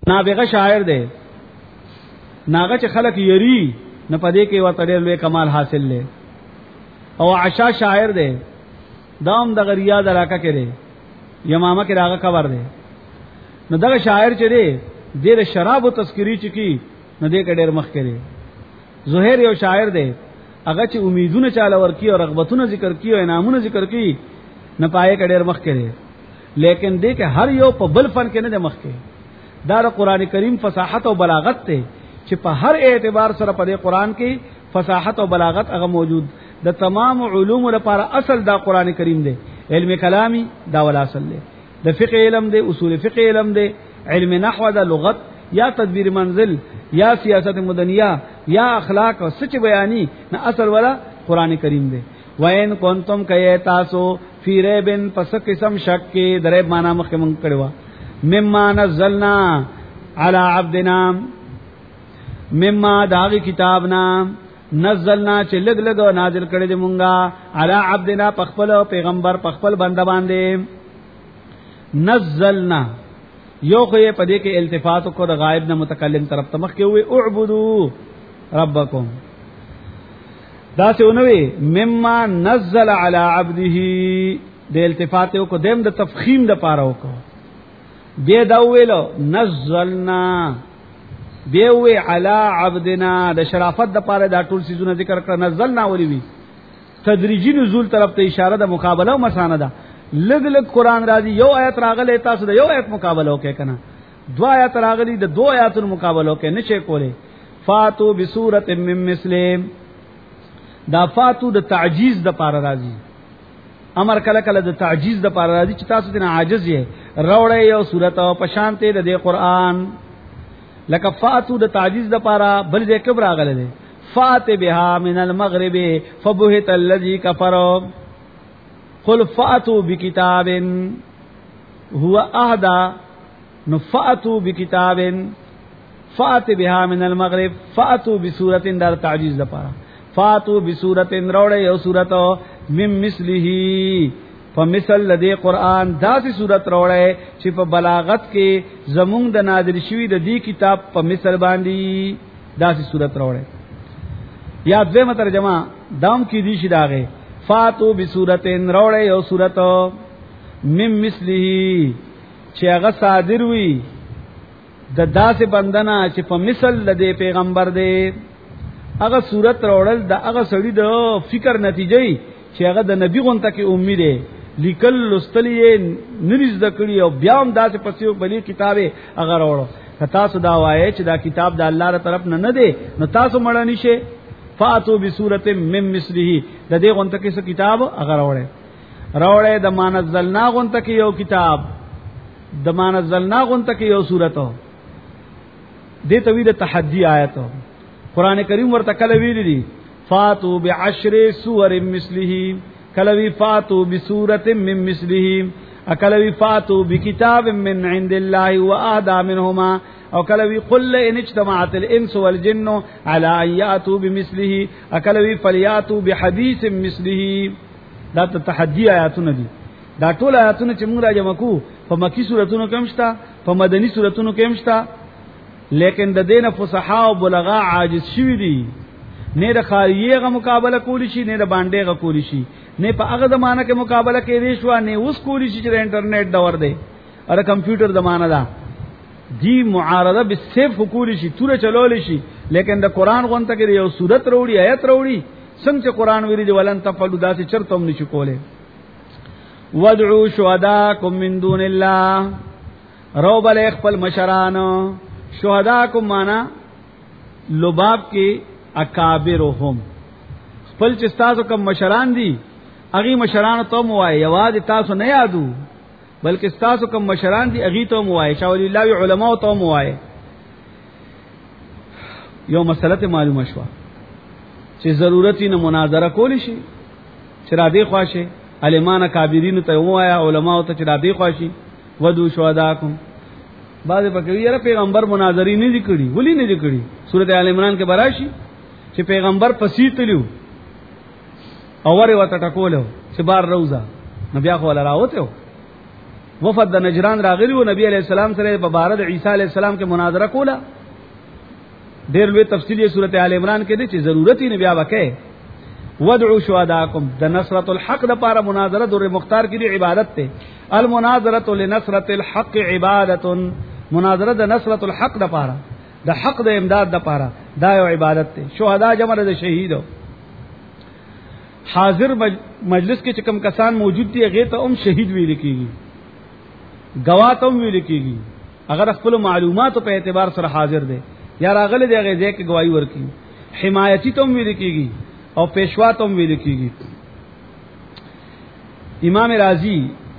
نابغه شاعر دی ناغه چې خلق یری نه پدې کې ورته ډېر لوی کمال حاصل لې او عشا شاعر دی دام د غریا دراکه کړي یمامه کې راغه خبر دی نو دغه شاعر چې دی د شراب او تذکری چکی نو دې کې ډېر مخ کړي زهیر یو شاعر دی هغه چې امیدونه چاله ورکی او رغبتونه ذکر کی او انعامونه ذکر کی نه پای کې ډېر مخ کړي لیکن دې کې هر یو په بل فن کې نه مخ کړي دا قرآن کریم فصاحت او بلاغت ته چې په هر اعتبار سره په قرآن کې فصاحت او بلاغت هغه موجود د تمام علوم لپاره اصل دا قرآن کریم دی علم کلامی دا ول اصل دی د فقه علم دی اصول فقه علم دی علم نحو دا لغت یا تدبیر منزل یا سیاست مدنیه یا اخلاق او سچ بیانی نه اصل ولا قرآن کریم دی وین کنتم کای تاسو فی ریبن پس قسم شک کې درې معنا مخکې مونږ کړو مما نزلنا علی عبدنا مما داغی کتابنا نزلنا چې لګ لګ نازل کړی دی مونږه علی عبدنا پخپل پیغمبر پخپل بنده باندې نزلنا یو خو په دې کې التفات کو د غائب نه متکلم طرف ته مخ کې وي اعبدوا ربکم دا څه ونوي مما نزل علی عبده د التفات کو دیم د تفخیم د پاره وکړه بیا دا ویلو نزلنا بیا وی علی عبدنا د شرافت د پاره دا ټول سيزونه ذکر کړه نزلنا ولي وی تدریجی نزول طرف ته اشاره د مقابله او مسانه ده لګ لګ قران راځي یو آیت راغله تاسو د یو آیت مقابله وکړه کنه دو آیت راغلي د دو آیاتونو مقابله وکړه نشي کوله فاتو بسوره من مسلم دا فاتو د تعجیز د پاره راځي امر کله کله د تعجیز د پاره راځي چې تاسو دنه عاجز یې روړې یو سورته او پشانته د قرآن لکه فاتو د تعجیز د پاره بل ځای کبر راغله ده فاتبها من المغرب فبهت الذي كفر قل فاتوا بكتاب هو اهدى نفاتوا بكتاب فاتبها من المغرب فاتوا بسوره در تعجیز د پاره فاتوا بسوره روړې یو سورته مم مثله فمثل لدی قرآن داسې صورت راوړی چې په بلاغت کې زمونږ د نادر شوی د دې کتاب په مثل باندې داسې صورت راوړی یا دویمه ترجمه دام کې دي شي داغه فاتو بسورتن راوړی یو صورت مم مثله چې هغه صادر وي د داسې بندنا چې په مثل لدی پیغمبر دی هغه صورت راوړل د هغه سړي د فکر نتیجه چې هغه د نبی غونته کې امید لیکل لستلې نریز د کړي او بیا هم داسې پسیو بلی کتابه هغه راوړو تاسو دا وایي چې دا کتاب د الله تر طرف نه دی نو تاسو مړ نشئ فاتو بسوره مم مثله د دې غونته کې څه کتاب هغه راوړې د مانزلنا غونته کې یو کتاب د مانزلنا غونته کې یو سورته دې توید تحدي آیت قران کریم ورته کله ویل دي فاتو بعشر سور مثله کلوی فاتو بسورة من مثله اکلوی فاتو بکتاب من عند الله واهدى منهما او کلوی قل ان اجتمعت الانس والجن على ان ياتوا بمثله اکلوی فلياتوا بحديث مثله دا تحدي آیاتونه دي دا ټول آیاتونه چې موږ راځم کو په مکی سوراتونو کې مشتا په مدني سوراتونو کې مشتا لیکن د دین فصحا او بلغا عاجز شوی دي نه د خاریه غ مقابله کولی شي نه د باندې غ کولی شي نه په هغه زمانہ کې مقابله کې دي شو نه اوس کولی شي چې انټرنیټ دور دی او کمپیوټر زمانہ دا دی معارضه بالسيف کولی شي توره چلول شي لیکن د قران غونته کې یو صورت وروړي آیت وروړي څنګه قران ویلي دی ولن تفعلوا داسې چرته هم نشي کوله ودعوا شهداءكم من دون الله روب له خپل مشرانو شهداءكم معنا لباب کې اکابرهم خپل چې تاسو کوم مشران دي اغي مشران ته موای یواد تاسو نه یادو بلکې تاسو کوم مشران دي اغي ته موای شاول الله علماء ته موای یو مسله معلومه شو چې ضرورت نه مناظره کول شي چې را دي خواشه علمان کابرین ته موای علماء ته چې را دي خواشي ودو شهداکم بعض پکوی یره پیغمبر مناظری نه دکړي ولی نه دکړي سورته ال عمران کې براشي چې پیغمبر پسیتلیو اوره وته ټکولو چې بار روزه نبي خو ولا راوته وفد د نجران راغلی او نبی علیہ السلام سره په بارد عیسی علیہ السلام کې مناظره کوله. ډېر لوی تفصیلی سورته آل عمران کې دي چې ضرورت یې بیا وکړي. ودعوا شهداءکم د نصرت الحق د پاره مناظره در مختار کې دی عبادت ته. المناظره لنصرت الحق عبادت، مناظره د نصرت الحق د پاره د حق د امداد د پاره دا یو عبادت ته. شهدا جمع د شهیدو. حاضر مجلس کې چې کوم کسان موجود دي هغه ته شهید ویل کیږي، گواه ته ویل کیږي. اگر خپل معلوماتو په اعتبار سره حاضر دي یا راغله دی هغه ځکه گواہی ورکي. حمایتی ته ویل کیږي او پیشوا ته ویل کیږي. امام رازی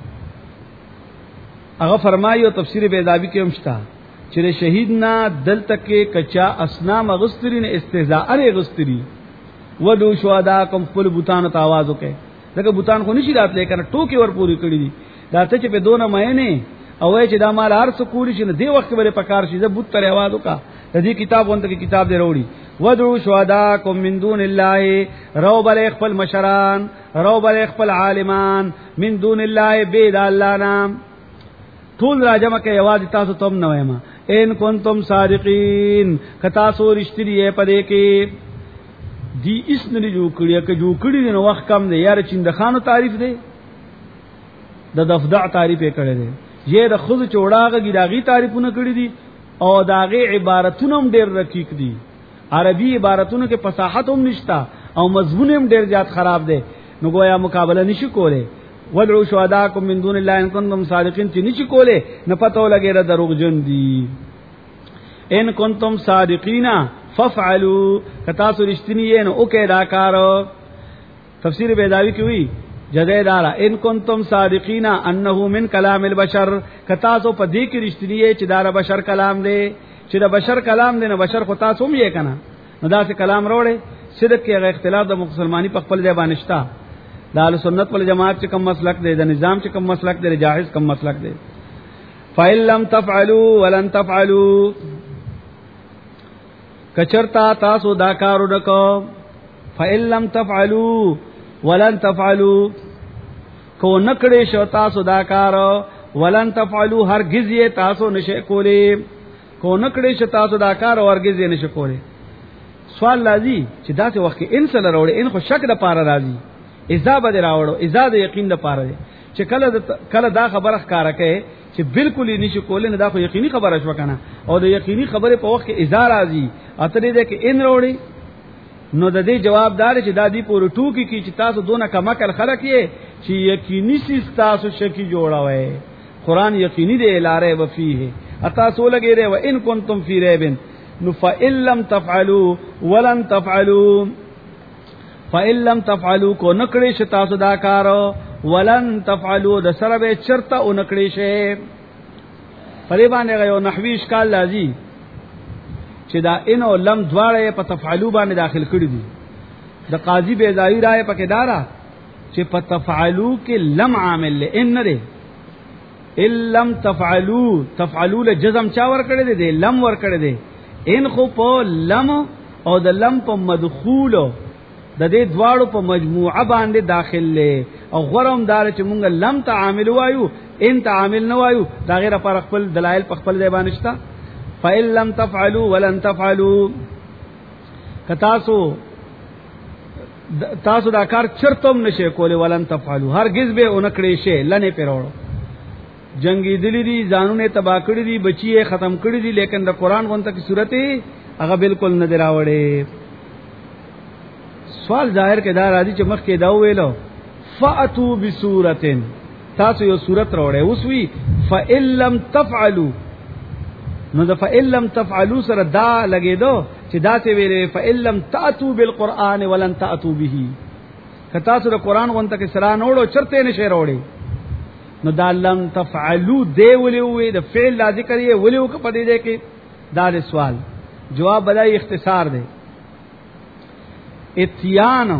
هغه فرمایي او تفسیر بیضاوی کې همشتا چې شهید نه دلته کې کچا اسنام غسترین استهزاء اره غستری ودو شهداکم خپل بوتانو ته आवाज وکي. دغه بوتان خو نشي راتلې کنه ټوکی ور پوری کړی دي دا ته چې په دونه مې او چې دا مال هر څه کولی شي نه دی وخت باندې پکار شي د بوت تر आवाज وکا. د دې کتاب وانت کې کتاب دی وروړي. ودعوا شهداکم من دون الله، رو بل خپل مشران، رو بل خپل عالمان، من دون الله بيد الله نام ټول راجمه کې आवाज تاسو تم نه وایم. ان کنتم صادقین کتا سو رښتینی پدې کې دی اس نه جوړ کړی که جوړ کړی نو وخت کم دی یار. چیند خانو تعریف دی د دفدع تعریف یې کړی دی. یې د خود چوڑاغه ګډاغي تعریفونه کړی دي او داغه عبارتونه هم ډېر رقیق دي. عربي عبارتونو کې فصاحت هم نشتا او مضمون هم ډېر زیات خراب دی. نو گویا مقابله نشي کوله. ودعوا شهداکم من دون الله ان کنتم صادقین چې نشي کوله نه پتو لګي را دروغجن دي. ان کنتم صادقین ففعلوا کتا سو رښتینی نو اوکې دا کار. تفسیر بیضاوی کې وی جزیدارا ان کنتم صادقین انه من کلام البشر کتا سو په دې کې رښتینی چې دا بشر کلام دی چې دا بشر کلام دی نه بشر خو تاسو هم یې کنه نو دا څه کلام وروړي. صدق کې اختلاف د مسلمانی په خپل ځای باندې شتا. د اهل سنت ول جماعت چې کوم مسلک دی د نظام چې کوم مسلک دی جاهز کوم مسلک دی. فإن لم تفعلوا ولن تفعلوا کچرتا تاسو دا کارو نکو. فإن لم تفعلوا ولن تفعلوا کو نکړې شو تاسو دا کار ولن تفعلوا هرگز یې تاسو نشئ کولی. کو نکړې شو تاسو دا کار هرگز یې نشئ کولی. سوال لازم چې داسې وخت کې ان سره وروړي ان خو شک د پاره راځي اذا به راوړو اذا د یقین د پاره دی چې کله دا خبره ښکارا کوي چې بالکل یې نشي کولی نه دا خو یقیني خبره شو کنه او د یقیني خبره په وخت کې اذا راځي اته دې کې ان وروړي نو د دې جواب دار چې دادی پور ټوکی کی چې تاسو دونه کمکل خلک یې چې یقیني سي تاسو شکی جوړاوي. قران یقیني دی لاره وفيه اتا سو لګي ره و ان کنتم فی ریب نو فإن لم تفعلوا ولن تفعلوا فإن لم تفعلوا کو نکړې ش تاسو دا کار ولن تفعلوا د سره به چرته او نکړې شه. پرې باندې یو نحوی اشکال لازم چې دا ان او لم دواړه په تفعلوا باندې داخل کړی دي. د قاضی بیضاوی رائے پکې دارا چې په تفعلوا کې لم عامل له ان نه ان لم تفعلوا تفعلوا له جزم چا ور کړی دي لم ور کړی دي. ان خو په لم او د لم په مدخول د دې دواړو په مجموعه باندې داخل له او غرم دار چې مونږ لم تعامل وایو ان تعامل نه وایو دا غیر پر خپل دلایل په خپل ځای باندې شته. فإن لم تفعلوا ولن تفعلوا کتاسو تاسو دا کار چرتم نشئ کولی ولن تفعلوا هرگز به اونکړې شي لنه پیروړو. جنگی دلی دی ځانونه تبا کړی دی بچی ختم کړی دی لیکن د قران غونته کی صورت هغه بالکل نه دراوړې. سوال ظاهر کې دا راځي چې مخ کې دا ویلو فاتو بسورتن تاسو یو صورت راوړې اوس وی فإن لم تفعلوا نو د فإن لم تفعلوا سره دا لګیدو چې دا څه ویلې فإن لم تأتوا بالقرآن ولن تأتوا به کتا سره قرآن غونته کې سره نوړو چرته نشه راوړې. نو دا لم تفعلوا دی ولې د فعل لا ذکر یې ولې وک پدې ده کې دا سوال جواب بدای اختصار دی. اتیان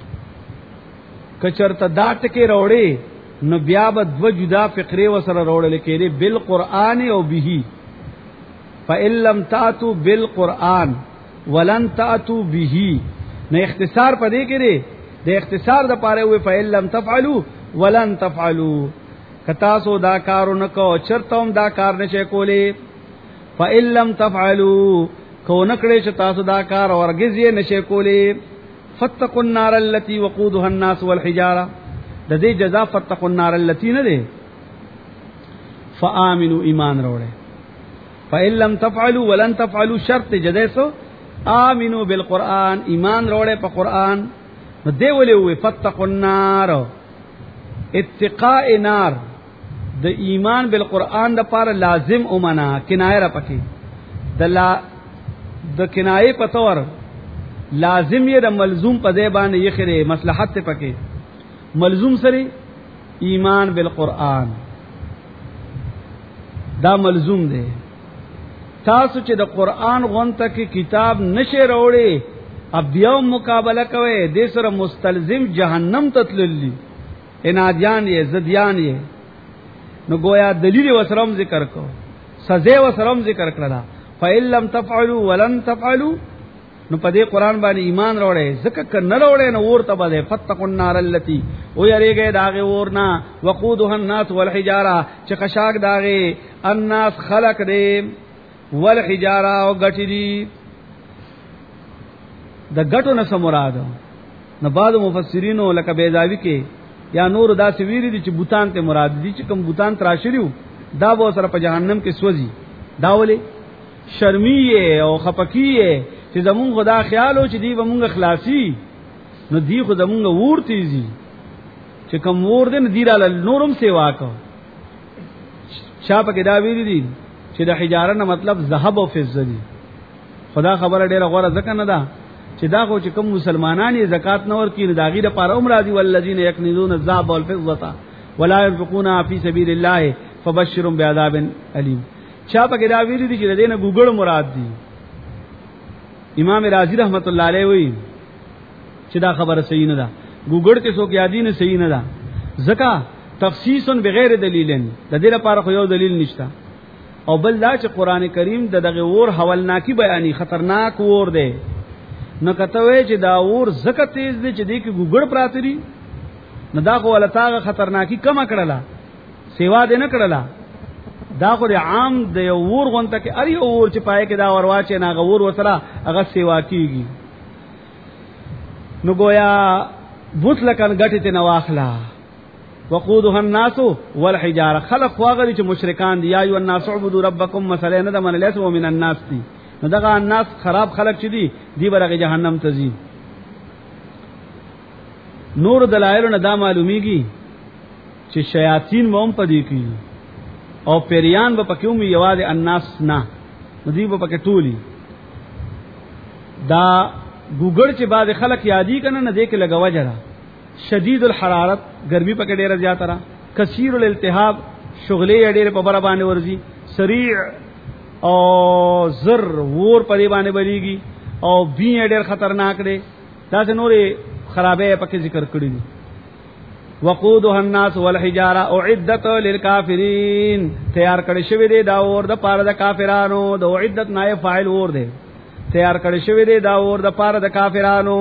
کچرته دا ټکي راوړې نو بیا به دو جدا فقره وسره راوړل کېږي بالقرآن او به. فإن لم تأتوا بالقرآن ولن تأتوا به نه اختصار پدې کې دی د اختصار د پاره وي فإن لم تفعلوا ولن تفعلوا کتا سو دا کارونه کو چرتم دا کار نشي کولې فإن لم تفعلوا کو نکړې چې تاسو دا کار ورګز یې نشي کولې فتقوا النار التي وقودها الناس والحجاره د دې جزاء فتقوا النار التي نه ده فآمنوا ایمان وروړي فإن لم تفعلوا ولن تفعلوا شرط جزاء سو آمنوا بالقرآن ایمان وروړي په قرآن نو دی ولې وي فتقوا النار اتقاء نار د ایمان بالقرآن د پاره لازم اومنا کنایه را پکې د کنایه په تور لازم یې د ملزوم په ځای باندې یې خره مصلحت ته پکې ملزوم سره ایمان بالقرآن دا ملزوم دی تاسو چې د قرآن غونته کې کتاب نشه وروړي اب یو مقابله کوي د سره مستلزم جهنم تتللی انادیان یې زدیان یې نو گویا دلیل وسرم ذکر کو سزا وسرم ذکر کړلا فإن لم تفعلوا ولن تفعلوا نو په دې قران باندې ایمان وروړي زکه ک نه وروړي نو ورته باندې فتقوا النار التي او یریږي داغه ورنا وقودها الناس والحجاره چې قشاک داغه الناس خلق دې والحجاره او غټي دي د غټو نه سموراد نو بعض مفسرینو لکه بیضاوی کې یا نور دا سویری دي چې بوتان ته مراد دي چې کوم بوتان تراشریو دا به سره په جهنم کې سوځي دا ولې شرمیه او خپکیه چې زمون خدا خیال او چې دی ومونږ خلاصي نو دی خو زمونږ ور تیزي چې کوم ور دې دیراله نورم سیوا کو چا په کې دا ویری دي چې د حجاره نه مطلب ذهب او فضه دي خدا خبره ډیره غوړه ځکه نه ده چې دا خو چې کوم مسلمانان یې زکات نور کړي د غیره پر عمر راضي والذین یکنزون الذهب والفضه ولا ينفقونها فی سبیل الله فبشرهم بعذاب الیم چا په کې دا ویری دي چې دینه ګوګل مراد دي امام رازی رحمت الله علیه وی چې دا خبره صحیح نه ده ګوګل کې څوک یادی نه صحیح نه ده زکا تخصیص بغیر دلیل د دې لپاره خو یو دلیل نشته او بل دا چې قران کریم دغه ور حولناکی بیانی خطرناک ور دی نو کته وی چې دا ور زکه تیز دی چې دې کې ګوګل پراتري نو دا خو ولتاغه خطرناکی کم کړلا سیوا دې نه کړلا دا خو عام د یو ور غونته کې اری اور چې پای کې دا ورواچې نه غور وسره هغه سیوا کیږي نو گویا بوتلکن غټه ته نواخلا وقودها الناس والحجاره خلق واغلی چې مشرکان دي یا ایو الناس عبدوا ربکم مثلا نه من لیس ومن الناس دي نو دغه الناس خراب خلق چي دي دی برغه جهنم ته ځي نور دلایل نه دا معلومیږي چې شیاطین موم پدې کوي او پیریان به پکې ومي یوازې الناس نه ندی به پکې ټولي دا ګوګل چې بعد خلک یادی کنه نه دې کې لګوا جره شدید الحرارت ګرمي پکې ډیره زیاته را کثیر الالتهاب شغلې ډیره په بره باندې ورزي سریع او زر ور پرې باندې بلیږي او بي ډیر خطرناک دی دا نورې خرابې پکې ذکر کړی دي وقودها الناس والحجاره اعدت للكافرين تیار کړی شوی دی دا اور د پاره د کافرانو د اعدت نائب فاعل اور دی تیار کړی شوی دی دا اور د پاره د کافرانو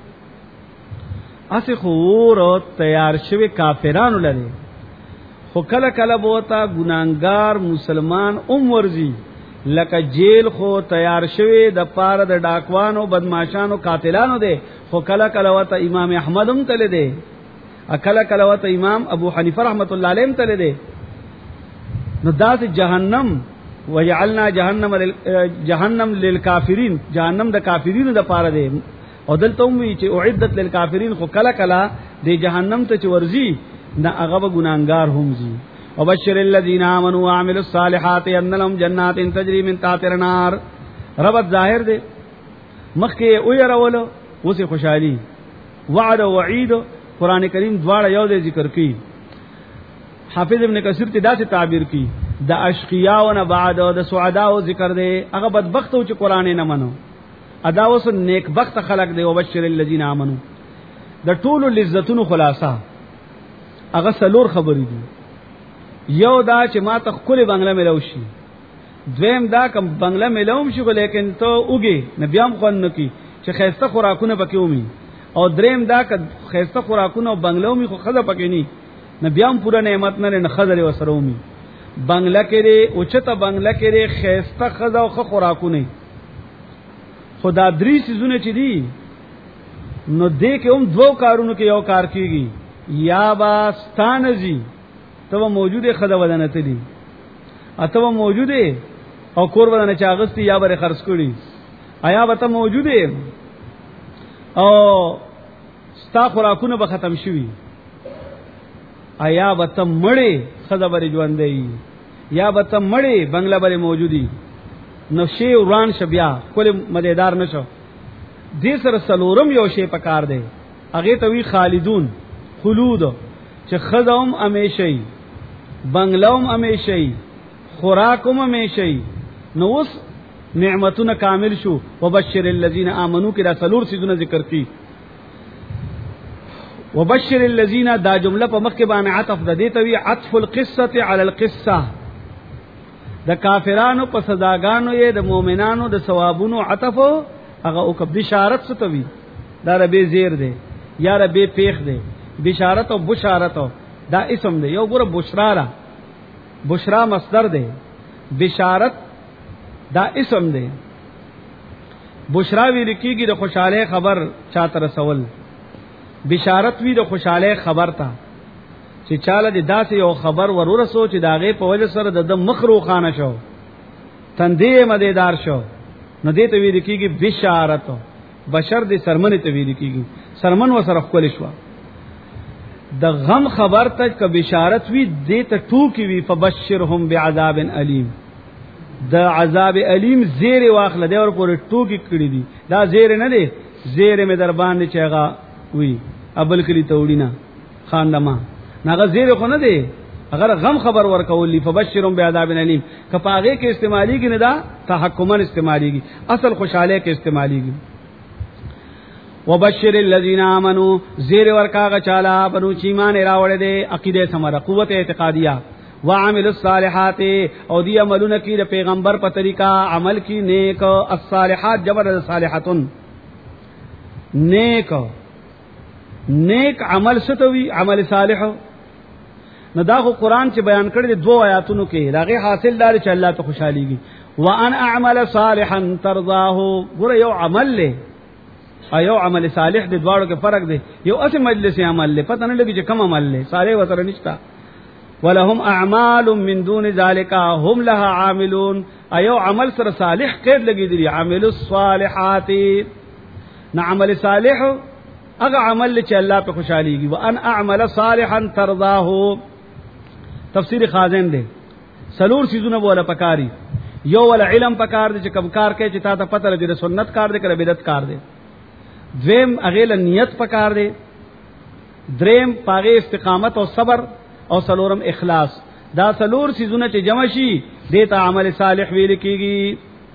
اسی خور تیار شوی کافرانو لري خو کله کله بوتا ګناګار مسلمان ورزي لکه جیل خو تیار شوی د پاره د ډاکوانو بدمعشانو قاتلانو دی خو کله کله وته امام احمد هم تل دی اکلا کلوت امام ابو حنیفه رحمت الله علیه تل دے نو داس جہنم وجعلنا جہنم للکافرین جہنم د کافرین د پاره دے او دلته وی چې اعدت للکافرین خو کلا کلا د جہنم ته چورزی نه هغه ګناګار هم زی وبشر الذين امنوا وعملوا الصالحات ان لهم جنات تجري من تحتها الانهار رب ظاهر دے مخکې او يرولو اوسه خوشحالي وعد او وعید قران کریم دواړه یو ځای ذکر کړي حافظ ابن کثیر ته دا څه تعبیر کړي د اشقیاء نه بعد او د سعداء ذکر دی هغه بدبخت او چې قران نه منو ادا اوس نیک بخت خلق دی او بشر الذین آمنو د ټولو لذتونو خلاصہ هغه سلور خبرې دي یو دا چې ما ته خپل بنگله ملو شي دویم دا کوم بنگله ملوم شي لیکن ته اوګي نبيام خون نکی چې خیسته خوراکونه پکې ومي او دریم دا که خیسته خوراکونه او بنگلو می خو خزه پکې ني نه بیا هم پورا نعمت نه خزر وسرومي بنگله کې اوچته بنگله کې خيسته خزا او خوراکونه خدا درې سيزونه چې دي نو دې کې هم دوه کارونو کې یو کار کیږي یا با ستانزي ته موجوده خدا ودانه ته دي اته موجوده او کور ودانه چاغستی یا بره خرڅ کړي آیا وته موجوده او ستا خوراکونه به ختم شوي آیا وته مړې خدا بره ژوندې یا وته مړې بنگلا بره موجودي نو شی وران شبیا کله مزیدار نشو دې سره سلورم یو شی پکار دی هغه ته وی خالدون خلود چې خدام همیشئ بنگلاوم همیشئ خوراکم همیشئ نو اوس نعمتونه کامل شو وبشر الذين امنوا کدا سلور سيزونه ذکر کی وبشر الذين دا جمله په مخ کې باندې عطف ده دې ته وی عطف القصه على القصه د کافرانو په سزاګانو یې د مؤمنانو د ثوابونو عطف هغه او کب بشارت ستوي دا ربي زیر دی یا ربي پیخ دی بشارت او بشارت دا اسم دی یو ګره بشرا را بشرا مصدر دی بشارت دا اسم دی بشرا وی لکیږي د خوشاله خبر چاته رسول بشارت وی د خوشاله خبر تا چې چاله د داسې یو خبر ورور سوچ داغه په وجه سره د مخرو خانه شو تندې مدیدار شو نو دې ته وی لکیږي بشارت بشر دې سرمنه ته وی لکیږي سرمن وسره خپل شو د غم خبر ته ک بشارت وی دې ته ټوکی وی فبشرهم بعذاب الیم د عذاب الیم زیر واخله دی اور پورې ټوکی کړی دي دا زیر نه دی زیر می در باندې چېغا وی ابل کلی توړینا خاندما ناغه زیر خو نه دی اگر غم خبر ورکولی فبشرهم بعذاب الیم کپاغه کې استعمالی کې نه دا تحکمن استعمالیږي اصل خوشاله کې استعمالیږي وبشر الذين امنوا زیر ورکاغه چالا بنو چیمان راوړې دي عقیده سمره قوت اعتقادیه وعمل الصالحات او دی عملونه کی د پیغمبر په طریقہ عمل کی نیک الصالحات جبر صالحاتن نیک عمل ستوي عمل صالح نو دا خو قران چې بیان کړی د دوه آیاتونو کې داغه حاصل دار چې الله ته خوشاليږي وان اعمل صالحا ترضاه ګره یو عمل له ایو عمل صالح د دواړو کې فرق دی یو اصل مجلس عمل له پته نه لګي چې کوم عمل له صالح وسره نشتا ولهم اعمال من دون ذلك هم لها عاملون ایو عمل سره صالح قید لګي دی عامل الصالحات نه عمل صالح هغه عمل چې الله په خوشاليږي وان اعمل صالحا ترضاه تفسیر خازن دی سلور سيزونه ولا پکاري یو ول علم پکار دی چې کم کار کوي چې تا ته پته لګي د سنت کار دی کړه بدعت کار دی دویم اغه نیت پکار دی دریم پاغه استقامت او صبر او سلورم اخلاص دا سلور سيزونه چې جمع شي دیتا عمل صالح ویل کیږي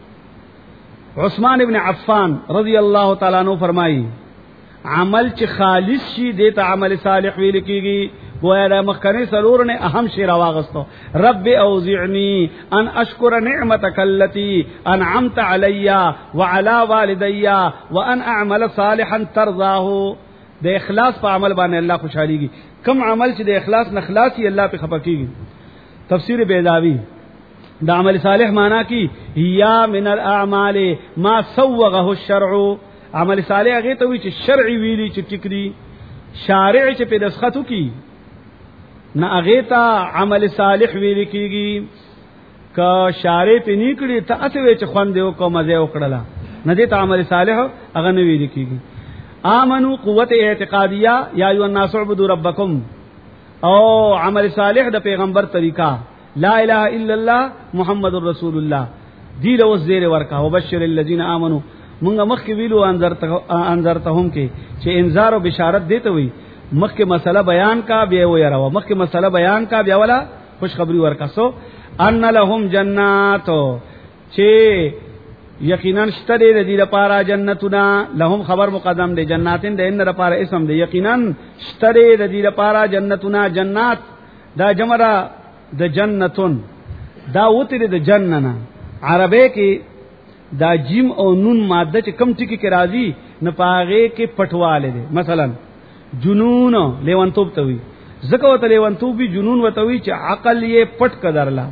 عثمان ابن عفان رضی الله تعالی عنہ فرمایي عمل چې خالص شي دیتا عمل صالح ویل کیږي گویا د مخکنی سلور نه اهم شی راواغستو رب اوزعنی ان اشکر نعمتک التي انعمت علی وعلى والدی وان اعمل صالحا ترضاه د اخلاص په عمل باندې الله خوشاليږي کم عمل چې د اخلاص نه خلاصي الله په خپکیږي تفسیر بیضاوی د عمل صالح معنا کی یا من الاعمال ما سوغه الشرع عمل صالح هغه ته وی چې شرعي ویلي چې ټیکري شارع چې په دسخطو کی نه هغه ته عمل صالح ویل کیږي کا شارع په نیکړي ته اته چې خوان دیو کو مزه وکړه نه دې ته عمل صالح هغه نه ویل کیږي امنو قوت اعتقادیه یا ایو الناس عبدوا ربکم او عمل صالح د پیغمبر طریقہ لا اله الا الله محمد رسول الله دی له زیر ورکا وبشر الذين امنوا مونږه مخکې ویلو انذرتهم کې چې انذار او بشارت دیته وي مخکې مسله بیان کا بیا ويروا مخکې مسله بیان کا بیا ولا خوشخبری ورکا سو ان لهم جنات چې یقینا شته دې د لپاره جنتونه لهم خبر مقدم دي جناتین د ان لپاره اسم دي یقینا شته دې د لپاره جنتونه جنات دا جمره د جنتون دا وته د جننه عربی کې دا جیم او نون ماده چې کم ټکی کې راځي نه پاغه کې پټواله دي مثلا جنون لیوانتوب ته وي زکه وته لیونتوبي جنون وتوي چې عقل یې پټ کدرلا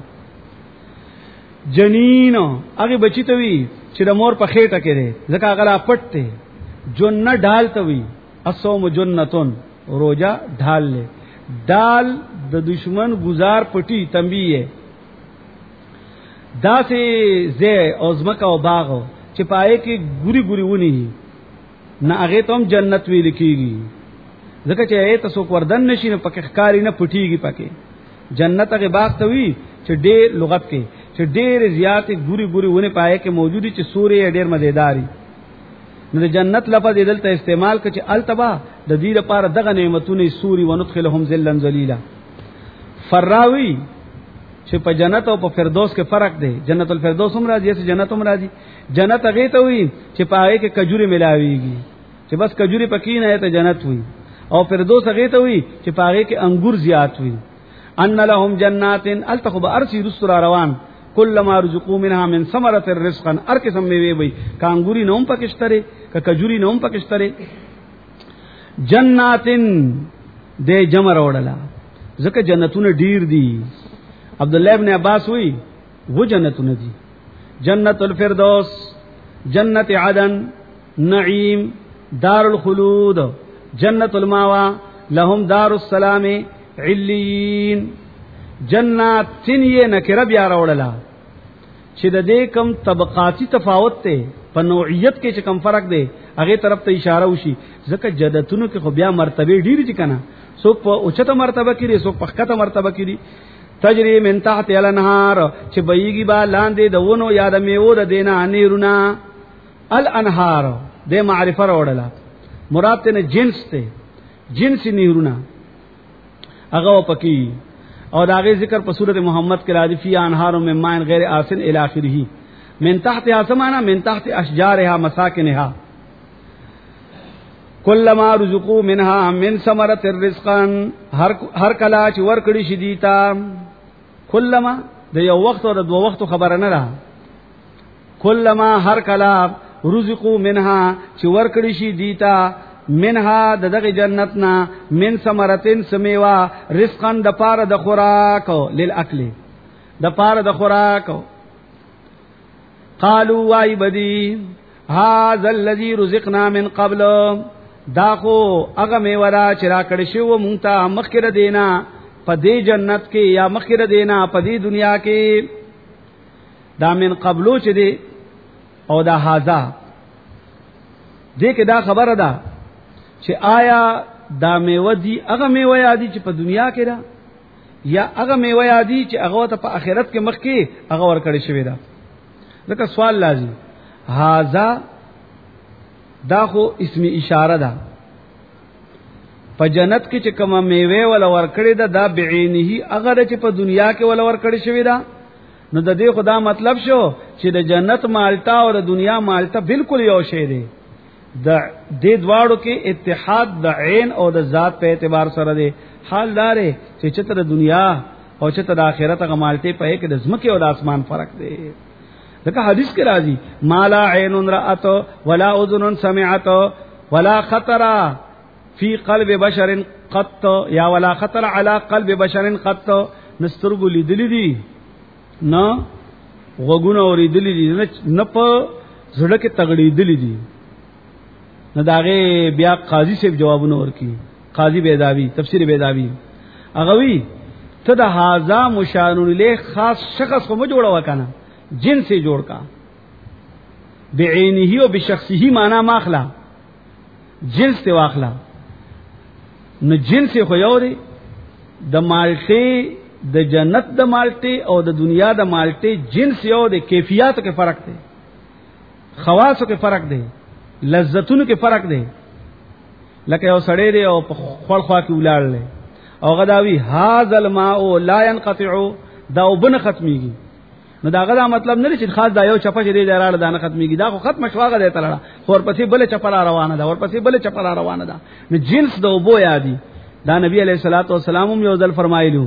جنین هغه بچی ته وی چې د مور په خېټه کې دی زکه هغه پټ دی جن ډال ته وی اصوم جنتون روجا ډال له ډال د دشمن گزار پټي تنبیه داسې زه او زمکه او باغ چې پای کې ګوري ګوري ونی نه هغه ته هم جنت ویل کیږي ځکه چې ایت سو وردن نشي نه پکې ښکاری نه پټیږي پکې جنت هغه باغ ته وی چې ډېر لغت کې چې ډېر زیات ګوري ګوري ونه پای کې موجودي چې سورې ډېر مزیداری نو د جنت لفظ دلته استعمال کړي چې التبا د دې لپاره دغه نعمتونه سوري وندخلهم ذللا ذلیلا فراوی چې په جنت او په فردوس کې فرق دی جنت الفردوس هم راځي چې جنت هم راځي جنت هغه ته وی چې پای کې کجوري ملاويږي چې بس کجوري پکې نه ته جنت وی او فردوس هغه ته وی چې پای کې انګور زیات وی ان لهم جنات التخب ارسي رسل روان کلما رزقوا منها من ثمرة الرزق ار قسم میوه وي کانګوري نوم پکشتره ک کجوري نوم پکشتره جناتن د جمع وړلا ځکه جنتونه ډیر دي عبد الله ابن عباس وی و جنتونه دي جنت الفردوس جنت عدن نعیم دار الخلود جنت الماوا لهم دار السلام علیین جناتین یہ نکره بیا راوړلا چې د دې کم طبقاتی تفاوت ته په نوعیت کې چې کم فرق دی هغه طرف ته اشاره وشي ځکه جدتونو کې خو بیا مرتبه ډیری دي کنه څوک په اوچته مرتبه کې لري څوک په ښکته مرتبه کې لري تجری من تحت الانهار چې بېږي با لاندې د ونو یا د میوه د دینه انیرونه الانهار د معرفه راوړلا مراد ته جنس ته جنس نهرونه هغه پکې اور آگے ذکر پر سورۃ محمد کے راضی فی انہار من ماء غیر آسن الی اخره من تحت اسمانا من تحت اشجارها مساکنها کلما رزقوا منها من ثمرۃ الرزق هر کلا چې ور کړی شدیتا کلما د یو وخت او د دوه وخت خبره نه را کلما هر کلا رزقوا منها چې ور کړی شدیتا منها دغه جنتنا من ثمرتين سميوا رزقا د پاره د خوراک للاکل د پاره د خوراک قالوا وای بدی هذا الذي رزقنا من قبل دا خو هغه میورا چې را کړی شو مونږ ته مخکره دینا په دې جنت کې یا مخکره دینا په دې دنیا کې دا من قبلو چې دی او دا هاذا دې کې دا خبره ده چې آیا دا میوه دي هغه میوه یادي چې په دنیا کې ده یا هغه میوه یادي چې هغه ته په آخرت کې مخ کې هغه ورکړی شوی ده لکه سوال لازم هاذا دا خو اسم اشاره ده په جنت کې چې کومه میوه ولا ورکړی ده دا بعینه هغه چې په دنیا کې ولا ورکړی شوی ده نو د دې خدا مطلب شو چې د جنت مالټا او د دنیا مالټا بالکل یو شی دی د دې دواړو کې اتحاد د عین او د ذات په اعتبار سره دی حال دار چې چتر د دنیا او چتر د آخرت غمالته په کې د زمکه او د اسمان فرق دی دغه حدیث کې راځي مالا عین رات ولا اذن سمعت ولا خطر فی قلب بشر قط یا ولا خطر علی قلب بشر قط نسترګو لیدلی دي نه وګونه اوریدلی دي نه په زړه کې تغړیدلی دي نو داغه بیا قاضی سے جوابونه ورکی قاضی بیداوی تفسیر بیداوی اغوی ته د هاذا مشار له خاص شخص کو جوړا وکنه جن سے جوړ کا بعینه او بشخصه معنا ماخلا جنس ته واخلا نو جنس خو یو دی د مالټه د جنت د مالټه او د دنیا د مالټه جنس یو دی کیفیتو کې فرق دی خواصو کې فرق دی لذتونو کې فرق دی لکه یو سړی دی او په خړ خوا کې ولاړل او غداوی هاذا الماء لا ينقطع دا وبنه ختميږي نو دا غدا مطلب نه چې خاص دا یو چپه چې دی راړه دا نه ختميږي دا خو ختم شواغه دی تلړه خو ورپسې بل چپه روانه ده ورپسې بل چپه روانه ده نو جنس د وبو یادي دا نبی علیہ الصلوۃ والسلام یو ځل فرمایلو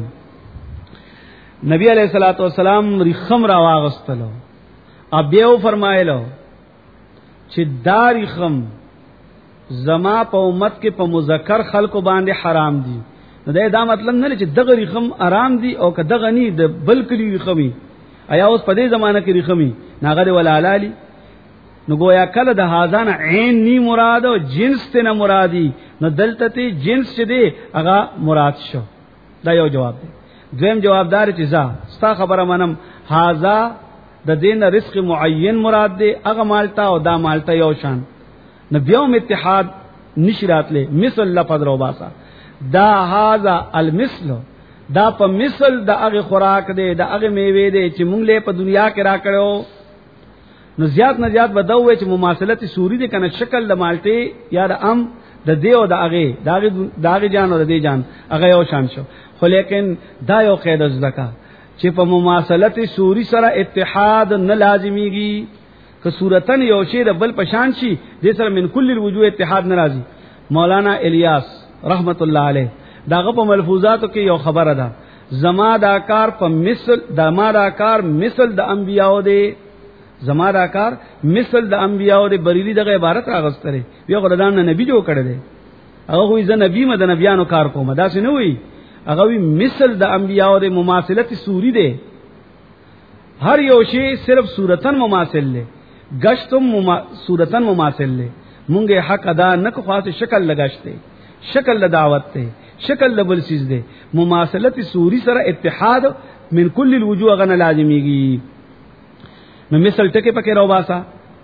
نبی علیہ الصلوۃ والسلام رخم را واغستلو ابيو فرمایلو چې داریخم زما په امت کې په مذکر خلکو باندې حرام دي نو دا مطلب نه چې دغه رخم آرام دي او که دغه ني د بل کلی رخمي ایا اوس په دې زمانہ کې رخمي ناغه ولا حلالي نو گویا کله د هاذان عین ني مراد او جنس ته نه مرادي نو دلته ته جنس چې دی هغه مراد شو دا یو جواب دی دویم جوابدار چې ځا ستا خبره منم هاذا د دین رزق معین مراد دی هغه مالتا او دا مالتا یو شان نو بیوم اتحاد نشرات له مثل لفظ رو باسا دا هاذا المثل دا په مثل د هغه خوراک دی د هغه میوه دی چې مونږ له په دنیا کې را کړو نو زیات نه زیات بدوي چې مماثلت سوري دي کنه شکل د مالټي یا د ام د دیو د هغه داغه جان او د دې جان هغه یو شان شو خو لیکن دا یو قاعده ځکه چې په مماثلت سوري سره اتحاد نه لازميږي که صورتن یو شی د بل پشان شي د سره من کل الوجوه اتحاد ناراضي مولانا الیاس رحمت الله علیه داغه په ملفوظاتو کې یو خبره ده زما دا کار په مثل د ما دا کار مثل د انبیانو دی زما دا کار مثل د انبیانو دی بریلی دغه عبارت راغستره یو غردان نبی جو کړه دی هغه وی ز نبی مد نبیانو کار کوم دا څه نه وی هغه وی مثل د انبیانو دی مماثلت سوری دی هر یو شی صرف صورتن مماثل له گشتم صورتن مماثل له مونږه حق ادا نه کو خاص شکل لگاشته شکل له دعوت ته شکل له بل چیز دی مماثلت سوری سره اتحاد من کل الوجوه غن لازمیږي نو مثال ټکه پکې راو باسا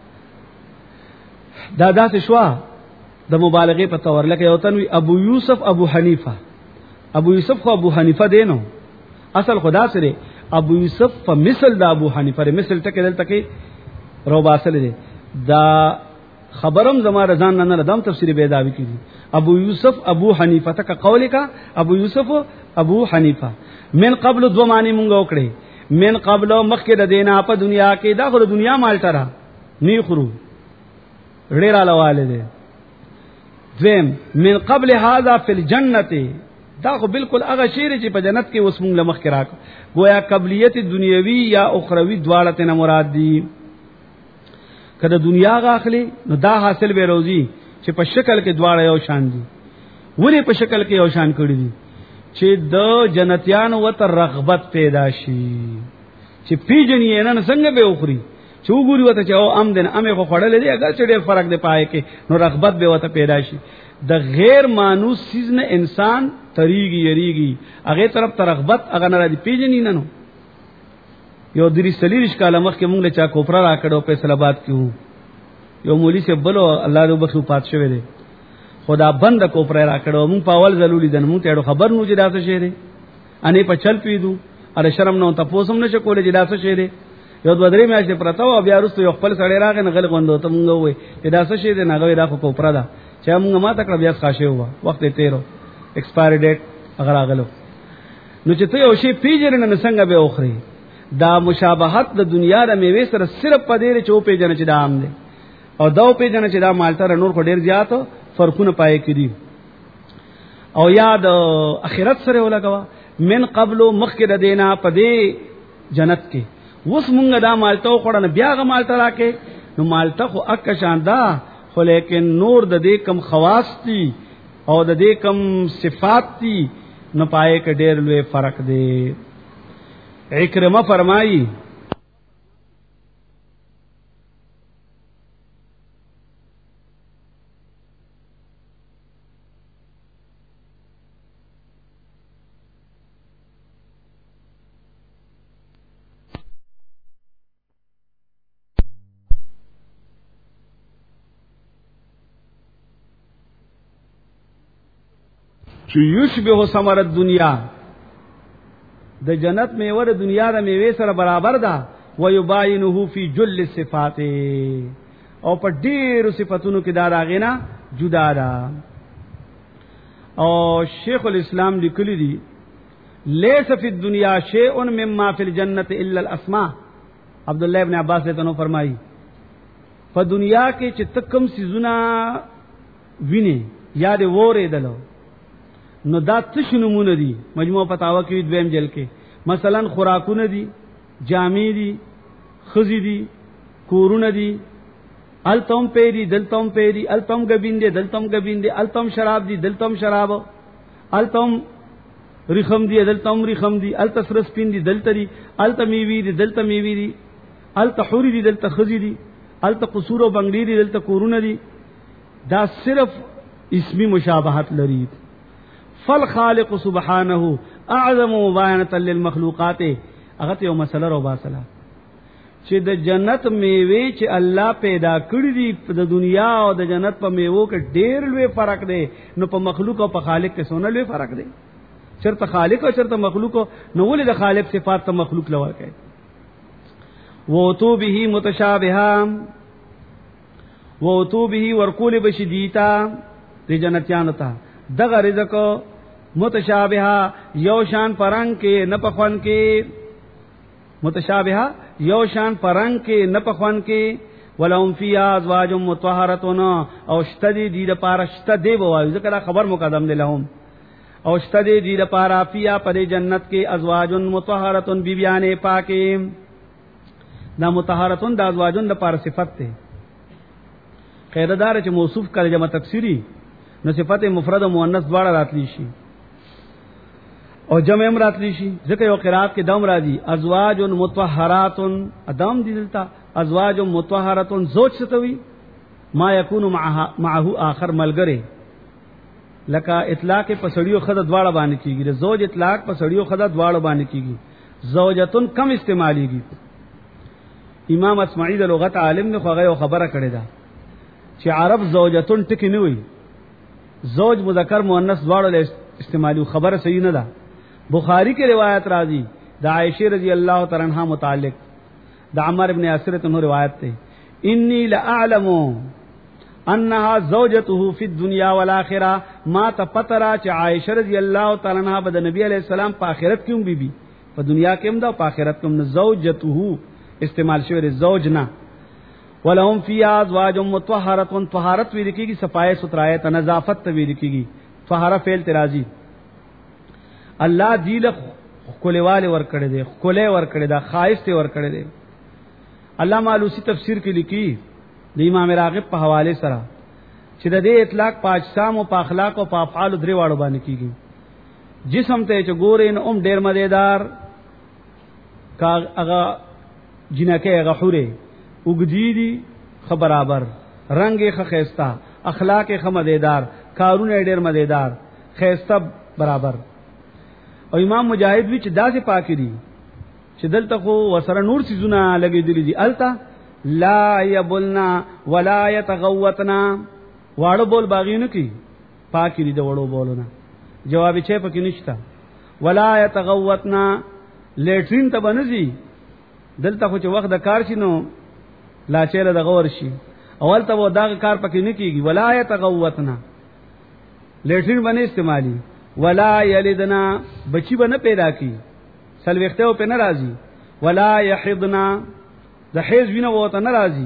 دا داسې شوا د مبالغه په تور لکه یو تنوي ابو یوسف ابو حنیفه ابو یوسف خو ابو حنیفه دینو اصل خدا سره ابو یوسف په مثل د ابو حنیفه مثل ټکه دلته کې راو باسل دي دا خبرم زما رضان نه ردم تفسیر بیداوی کړي ابو یوسف ابو حنیفه تک قول کا ابو یوسف ابو حنیفه من قبل دو معنی مونږ وکړي من قبل مخکې د دینا په دنیا کې دا خو د دنیا مال ترا نی خرو ډیر الواله دي زم من قبل هذا فی الجنه دا خو بالکل هغه شی چې په جنت کې اوس مونږ لمخ کې راک گویا قبلیت دنیوي یا اخروی دواړه ته مراد دي کله دنیا غاخلی نو دا حاصل به روزي چې په شکل کې دواړه یو شان دي ولې په شکل کې یو شان کړی دي چې د جنتیان وته رغبت پیدا شي چې پیجنې نه څنګه به وخوري چې وګوري وته چې او ام دین امه خو خړلې دي اگر چې ډېر فرق دی پای کې نو رغبت به وته پیدا شي د غیر مانوس چیز نه انسان طریقي یریږي هغه طرف ته رغبت هغه نه دی پیجنې نه نو یو درې سلیریش کاله مخکې مونږ له چا کوپرا را کړو په فیصل آباد کې یو مولوی سے بلو الله دې بخښو پات شوی دی خدا بند کوپرا را کړو مونږ په اول ضروري دن مونږ ته خبر نو چې داسه شی دی انې په چل پیدو اره شرم نو تاسو هم نشه کولې چې داسه شی دی یو د درې میاشتې پرته او بیا وروسته یو خپل سړی راغی نه غل غوندو ته مونږ وې چې داسه شی دی نه غوې دا کوپرا دا چې مونږ ما تکړه بیا خاصه هوا وخت یې تیرو ایکسپایر ډیټ اگر راغلو نو چې ته یو شی پیژنې نه څنګه به اوخري دا مشابهت د دنیا د میوه سره صرف په دې چې په جن چې دا عام دي او دا په جن چې دا مالټر نور کو ډیر زیات فرقونه پای کړي او یاد اخرت سره ولګوا من قبل مخکې د دینا په دې جنت کې وس مونږه دا مالټو خورنه بیا غ مالټ راکې نو مالټه خو اک شاندا خو لیکن نور د دې کم خواص دي او د دې کم صفات دي نو پای کې ډیر لوی فرق دی اکرمه فرمائی چې یشبه ثمر الدنیا د جنت میوه د دنیا د میوه سره برابر ده ويباينه فی جل الصفات او په ډیرو صفاتونو کې دا راغینا جدا ده او شیخ الاسلام لیکلی دی لیس فی الدنیا شیء مما فی الجنه الا الاسماء عبد الله ابن عباس ته نو فرمایي په دنیا کې چې تکم سيزونه ویني یاد وره دلو نو دا تش نمونه دي مجموع فتاوا کې دویم جل کې مثلا خوراکونه دي جامې دي خزي دي کورونه دي التم پیری دلتم پیری التم غبین دي دلتم غبین دي التم شراب دي دلتم شراب التم رخم دی دلته عمر رخم دی الته سر سپین دی دلته دی الته میوي دی دلته میوي دی الته حوري دی دلته خزي دی الته قصور او بنگړي دی دلته کورونه دی دا صرف اسمی مشابهت لري. فالخالق سبحانه اعظم مباینه للمخلوقات. هغه ته یو مسله رو باسلا چې د جنت میوه چې الله پیدا کړی دي د دنیا او د جنت په میوه کې ډېر لوی فرق دی، نو په مخلوق او په خالق کې څونه لوی فرق دی؟ چرته خالق او چرته مخلوق، نو ولې د خالق صفات ته مخلوق لور کوي؟ وَأُتُوا بِهِ مُتَشَابِهًا وَأُتُوا بِهِ ورکول بشدیتا د جنتیانو ته دغه رزق متشابهه یو شان پرنګ کې نه پخوان کې، متشابهه یو شان پرنګ کې نه پخوان کې، ولهم فیها ازواج مطهرون او شتدی دی د پاره شتدی بوایي ځکه خبر مقدم دی لهم او شتدی دی د پاره فیا پر جنت کې ازواج مطهرون بیبیانه پاکه. دا مطهرون د ازواجون د پاره صفت ده، خیردار چې موصوف کړي جمع تفسیری نو صفت مفرد او مؤنث دواړه راتلی شي او جمع هم راتلی شي، ځکه یو قرات کې دم راځي ازواج مطهرات ادم دي دلته ازواج مطهرات زوج ستوي ما يكون معه اخر ملګری، لکه اطلاق په سړیو خدای دواړه باندې کیږي، زوج اطلاق په سړیو خدای دواړه باندې کیږي، زوجتون کم استعماليږي. امام اسماعیل د لغت عالم نه خو خبره کړې ده چې عرب زوجتون ټکی نه وي، زوج مذکر مؤنث دواړه استعمالي، خبره صحیح نه ده. بخاری کې روایت راځي د عائشہ رضی الله تعالی عنها متعلق، د عمار ابن یاسر ته روایت ده انی لاعلم انها زوجته فی الدنيا والاخره، ما تپترا چې عائشہ رضی الله تعالی عنها د نبی علیہ السلام په آخرت کې هم بیبي، په دنیا کې هم دا په آخرت کې هم زوجته استعمال شوی زوج نه. ولهم فیها ازواج مطهرة، طهارت وی لیکيږي صفای سترایت نظافت وی لیکيږي، طهاره فعل ترازی. الله دیل کولېواله ور کړی دی، کولې ور کړی دا خایسته ور کړی دی. علامہ علوسی تفسیر کې لیکي د امام راغب په حواله سره چې د دې اطلاق په اجسام او په اخلاق او په افعال درې واړو باندې کیږي. جسم ته چې ګورین ډېر مزیدار کا هغه جنکه هغه حوره وګدیدي خبرابر رنگ خخېستا اخلاق خمدیدار کارونه ډېر مزیدار خېستا برابر. او امام مجاهد وی چې داسې پاکي دي چې دلته خو وسره نور سيزونه لګېدلې دي، التا لا يبلنا ولا يتغوتنا، واړو بول باغینو کې پاکي دي د وړو بولونه، جواب یې پکې نشتا. ولا يتغوتنا لیټرین ته بنځي، دلته خو چې وخت د کار شنو لا چیرې د غور شي اول ته و دا کار پکې نه کیږي. ولا يتغوتنا لیټرین باندې استعمالي، ولا یلدنا بچی بنه پیدا کی سلوخته په ناراضي، ولا یحضنا د حیض وینه وته ناراضي،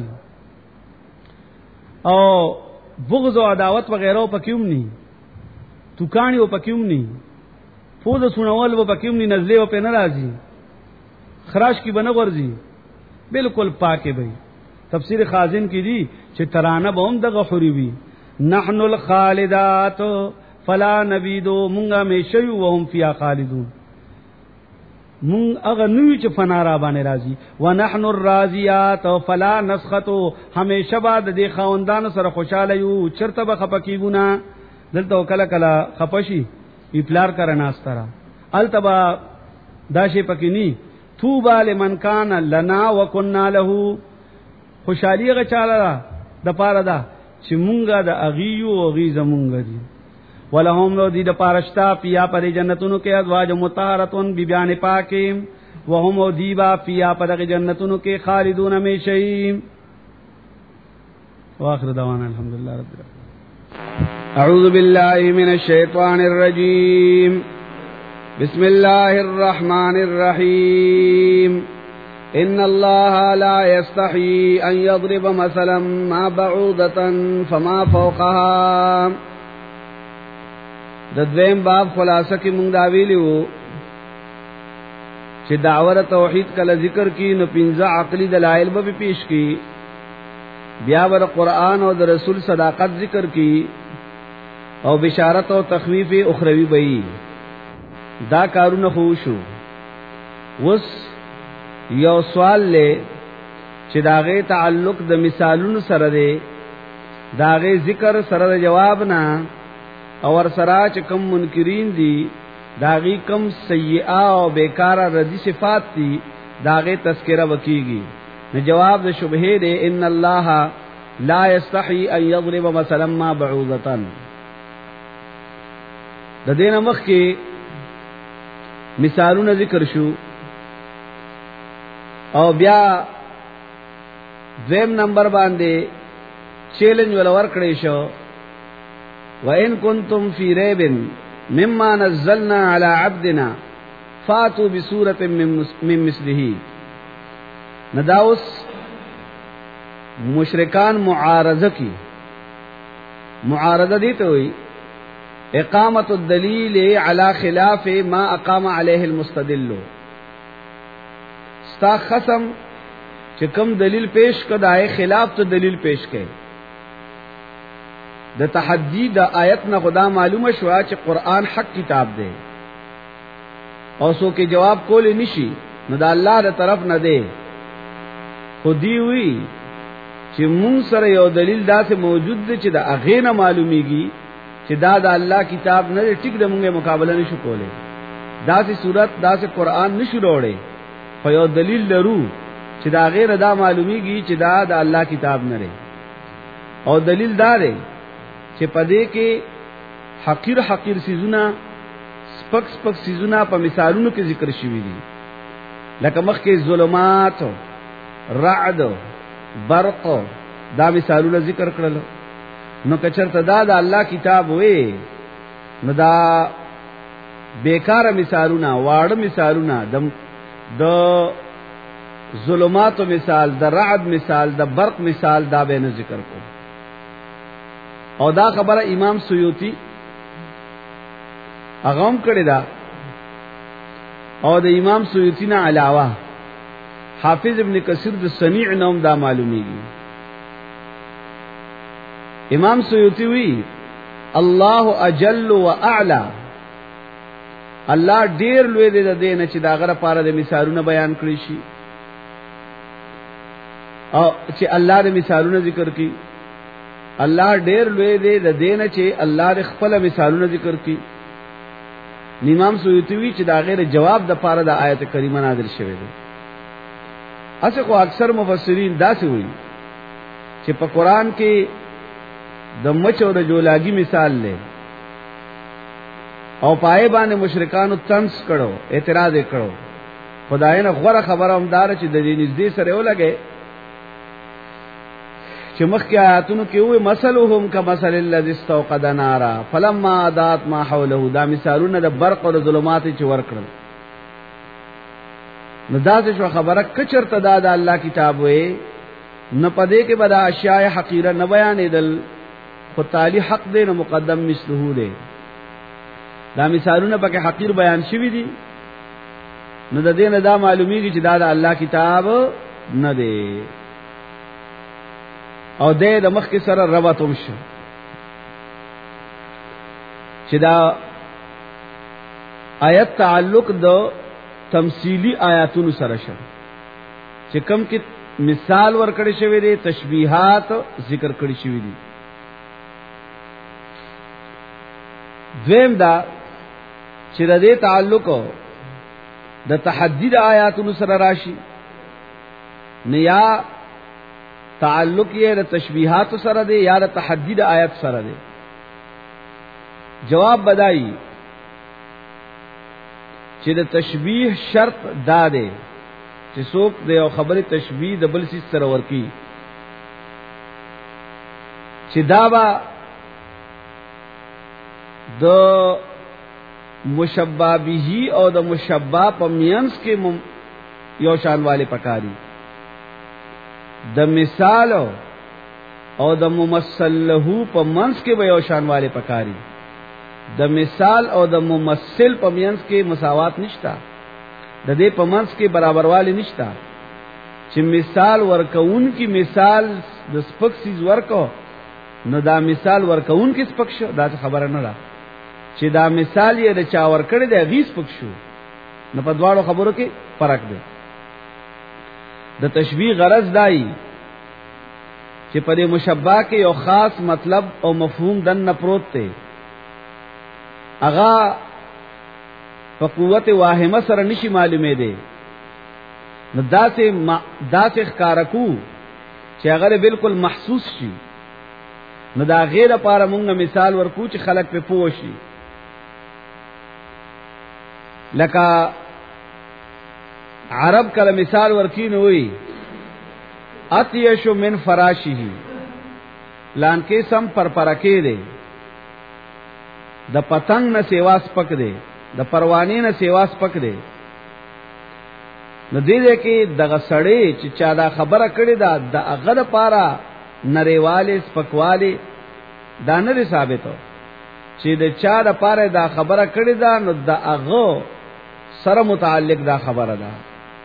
او بغض او عداوت وغیرہ پکېوم ني، توکانی او پکېوم ني، فوز سنول او پکېوم ني، نزله او په ناراضي، خراش کی بنه ورزي، بالکل پاکه وي. تفسیر خازن کی دی چې ترانه به هم دغه خوري وي. نحن الخالدات فلا نبیدو، مونږه میشو وهم فیا خالدون، مونږ هغه نوې چې فنا را باندې راځي. ونحن الرازیات فلا نسختو، همیشه بعد د خاوندانو سره خوشاله یو، چرته به خپکیونه دلته کله کله خپشي ایپلار کرنا استرا التبا داشي پکینی. توبا لمن کان لنا وکنا له، خوشالي غ چاله د پاره دا چې مونږه د اغیو او غیزه مونږه دي. ولهم لو دی د پارشتا پیا پر جنتونو کې ازواج مطهرتون بیبیان پاکیم، وهم دیبا پیا پر جنتونو کې خالدون همیشه. واخر دعوانا الحمدللہ رب العالمین. اعوذ باللہ من الشیطان الرجیم، بسم اللہ الرحمن الرحیم. ان اللہ لا يستحی ان يضرب مثلا ما بعوضة فما فوقها. د دویم باب خلاصه کې مونږ دا ویلو چې دعوت توحید کله ذکر کی نو پنځه عقلی دلایل به پیش کی، بیا ور قرآن او د رسول صداقت ذکر کی، او بشارت او تخویف اخروی بئی. دا کارونه خو شو. وس یو سوال لے چې داغه تعلق د مثالونو سره دی، داغه ذکر سره د جواب نه، اور سره چې کم منکرین دي داغي کم سیئه او بیکاره ردی صفات دي داغه تذکرہ وکیږي. نو جواب د شبهه دی ان الله لا یستحی ان یضرب مثلا ما بعوضه. د دینه مخ کې مثالونه ذکر شو او بیا دویم نمبر باندې چیلنج ولور کړی شو وَإِن كُنتُمْ فِي رَيْبٍ مِّمَّا نَزَّلْنَا عَلَى عَبْدِنَا فَأْتُوا بِسُورَةٍ مِّن مِّثْلِهِ. نداوس مشرکان معارضه کی، معارضه دیتے ہوئی اقامت الدلیل علی خلاف ما اقام علیہ المستدل. ستا خصم چې کوم دلیل پیش کدای خلاف تو دلیل پیش کړي. د تحدی د آیت نه خدا معلومه شو چې قران حق کتاب دی او سو کې جواب کول نشي نو د الله تر طرف نه دی. خودی وی چې مون سره یو دلیل داسې موجود دی چې د اغه نه معلومیږي چې دا د الله کتاب نه ټیک د مونږه مقابله نشو کوله. داسې صورت داسې قران نشو وروړي خو یو دلیل لرو چې دا غیر دا معلومیږي چې دا د الله کتاب نه لري. او دلیل دا دی چې پدې کې حقیر حقیر سيزونه سپک سپک سيزونه په مثالونو کې ذکر شوي دي، لکه مخکې ظلمات، رعد، برق، دا مثالونه ذکر کړل. نو کچرته دا د الله کتاب وې نو دا بیکاره مثالونه، واړه مثالونه، د ظلمات مثال، د رعد مثال، د برق مثال دا به نه ذکر کو. او دا خبره امام سیوطی اغام کړی دا. او د امام سیوطی نه علاوه حافظ ابن کثیر د صنیع نوم دا معلومیږي. امام سیوطی وی الله اجل و اعلى، الله ډیر لوی دی د دې نه چې دا غره پاره د مثالونو بیان کړی شي او چې الله د مثالونو ذکر کړي. الله ډیر لوی دی د دې نه چې الله د خپل مثالونو ذکر کړي. امام سیوطی وی چې دا غیر جواب د پاره د آیت کریمه نازل شوی دی. اسه خو اکثر مفسرین داسې وایي چې په قران کې د مچ او د جولاګي مثال لې او پای باندې مشرکانو طنز کړو، اعتراض کړو. خدای نه غوړه خبره هم دار چې د دې نږدې سره ولګي چې مخکې آیاتونو کې وې مثلهم کمثل الذی استوقد نارا فلما اضاءت ما حوله. دا مثالونه د برق او د ظلمات چې ورکړل. نو دا څه خبره کچرته دا د الله کتاب وې نه پدې کې بدا اشیاء حقیره نه بیانېدل خو تعالی حق دې نه مقدم مثله دې. دا مثالونه پکې حقیر بیان شوی دي نو د دې نه دا معلومیږي چې دا د الله کتاب نه دی او دې د مخ کې سره ربط هم شو چې دا آیت تعلق د تمثیلی آیاتونو سره شو چې کم کې مثال ورکړی شوی دی، تشبیهات ذکر کړی شوی دي. دویم دا چې د دې تعلق د تحدید آیاتونو سره راشي نه یا تعلق یې د تشبیهات سره دی یا د تحدید آیات سره دی. جواب بدایي چې د تشبیه شرط دا دی چې څوک د یو خبره تشبیه د بل څه سره ورکی چې دا با د مشبہ به او د مشبہ په مینس کې یو شان والے پکاري، د مثال او د ممثل له په منس کې به یو شان والے پکاري. د مثال او د ممثل په مینس کې مساوات نشتا، د دې په منس کې برابر والی نشتا چې مثال ورکون کی مثال د سپک سیز ورکو نو دا مثال ورکون کی سپک شو، دا خبره نه ده. چې دا مثال یې د چاور کړی دی غیس پک شو نو په دواړو خبرو کې فرق دی. د تشبیه غرض دای چې په دې مشبہ کې یو خاص مطلب او مفهوم دن پروت دی، اغا په قوت واهمه سره نشي معلومه دی. نو داسې ښکارکو چې هغه بالکل محسوس شي، نو دا غیر لپاره مونږه مثال ورکو چې خلک په پوه شي. لکه عرب کله مثال ورکی نو وی اتیشو من فراشه لان کې سم پر پرکې دی، د پتنګ نه سیوا سپک دی، د پروانې نه سیوا سپک دی. نو دې کې دغه سړی چې چا دا خبره کړې ده د هغه لپاره نریواله سپکواله دا نه ثابتو چې د چا لپاره دا خبره کړې ده نو د هغه سره متعلق دا خبره ده.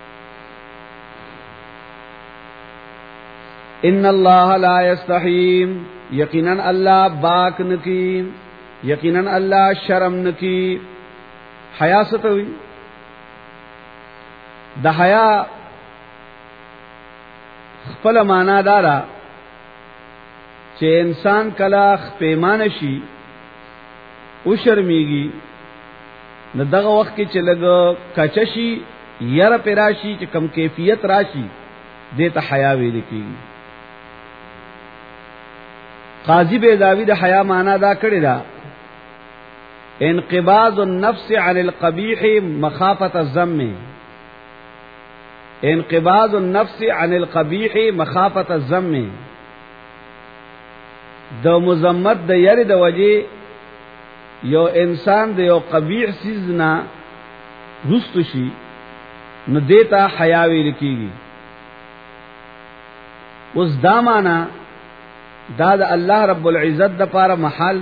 ان الله لا یستحی، یقینا الله باک نکی، یقینا الله شرم نکی. حیا ستوي د حیا خپل معنا دارا چې انسان کلا پیمانه شي او شرمېږي، نو دغه وخت کې چې لګ کچشي یره پراشي چې کم کیفیت راشي دته حیا ویل کیږي. قاضی بیضاوی د حیا معنا دا کړی دا انقباض النفس عن القبیح مخافة الذم، انقباض النفس عن القبیح مخافة الذم. د مذمت د یری د وجه یو انسان د یو قبیح سیز نه رست شي نو دیتا حیا ویل کیږي. اوس دا معنا دا د الله رب العزت د پاره محل.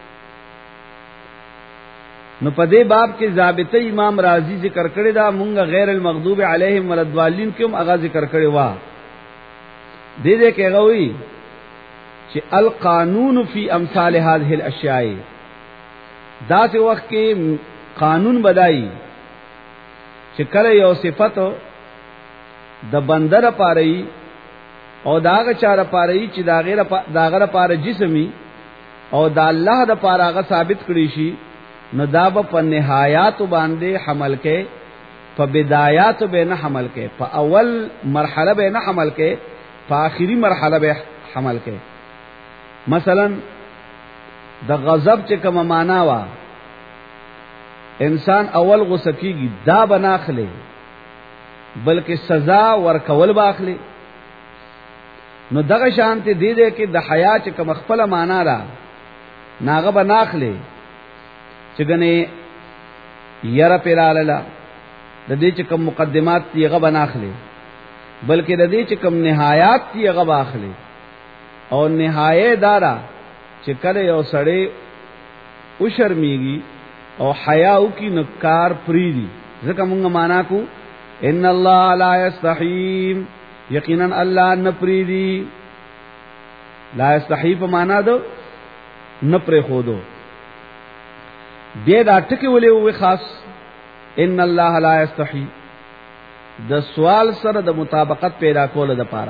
نو په دې باب کې ضابطه امام رازی ذکر کړی دا مونږ غیر المغضوب علیهم ولضالین کوم اغا ذکر کړی وا. دې کې غوي چې القانون فی امثال هذه الاشیاء، دا څه وخت کې قانون بدای چې کله یو صفت د بندر پاره او داغه چاره پاره چې داغه لپاره جسمی او د الله د پاره هغه ثابت کړی شي، نو دا په نهایات باندې حمل کې، په بدايات به نه حمل کې، په اول مرحله به نه حمل کې، په آخري مرحله به حمل کې. مثلا د غضب چې کومه معنا وا انسان اول غصه کیږي دا بناخله بلکې سزا ورکول باخله. نو دغه شانته دی دې کې د حیا چې کوم خپل معنا را ناغه بناخله چې غني یره پیراله د دې چې کوم مقدمات یې بناخله بلکې د دې چې کوم نهایات یې باخله. او نهایه دارا چې کله یو سړی او شرمېږي او حیا او کی نکار پریدي، ځکه موږ معنا کو ان الله لا یستحی، یقینا الله نپریدي. لا یستحی په معنا دو نپره خودو. بیا دا ټکی ولې وې خاص ان الله لا یستحی د سوال سره د مطابقت پیدا کول د پاره.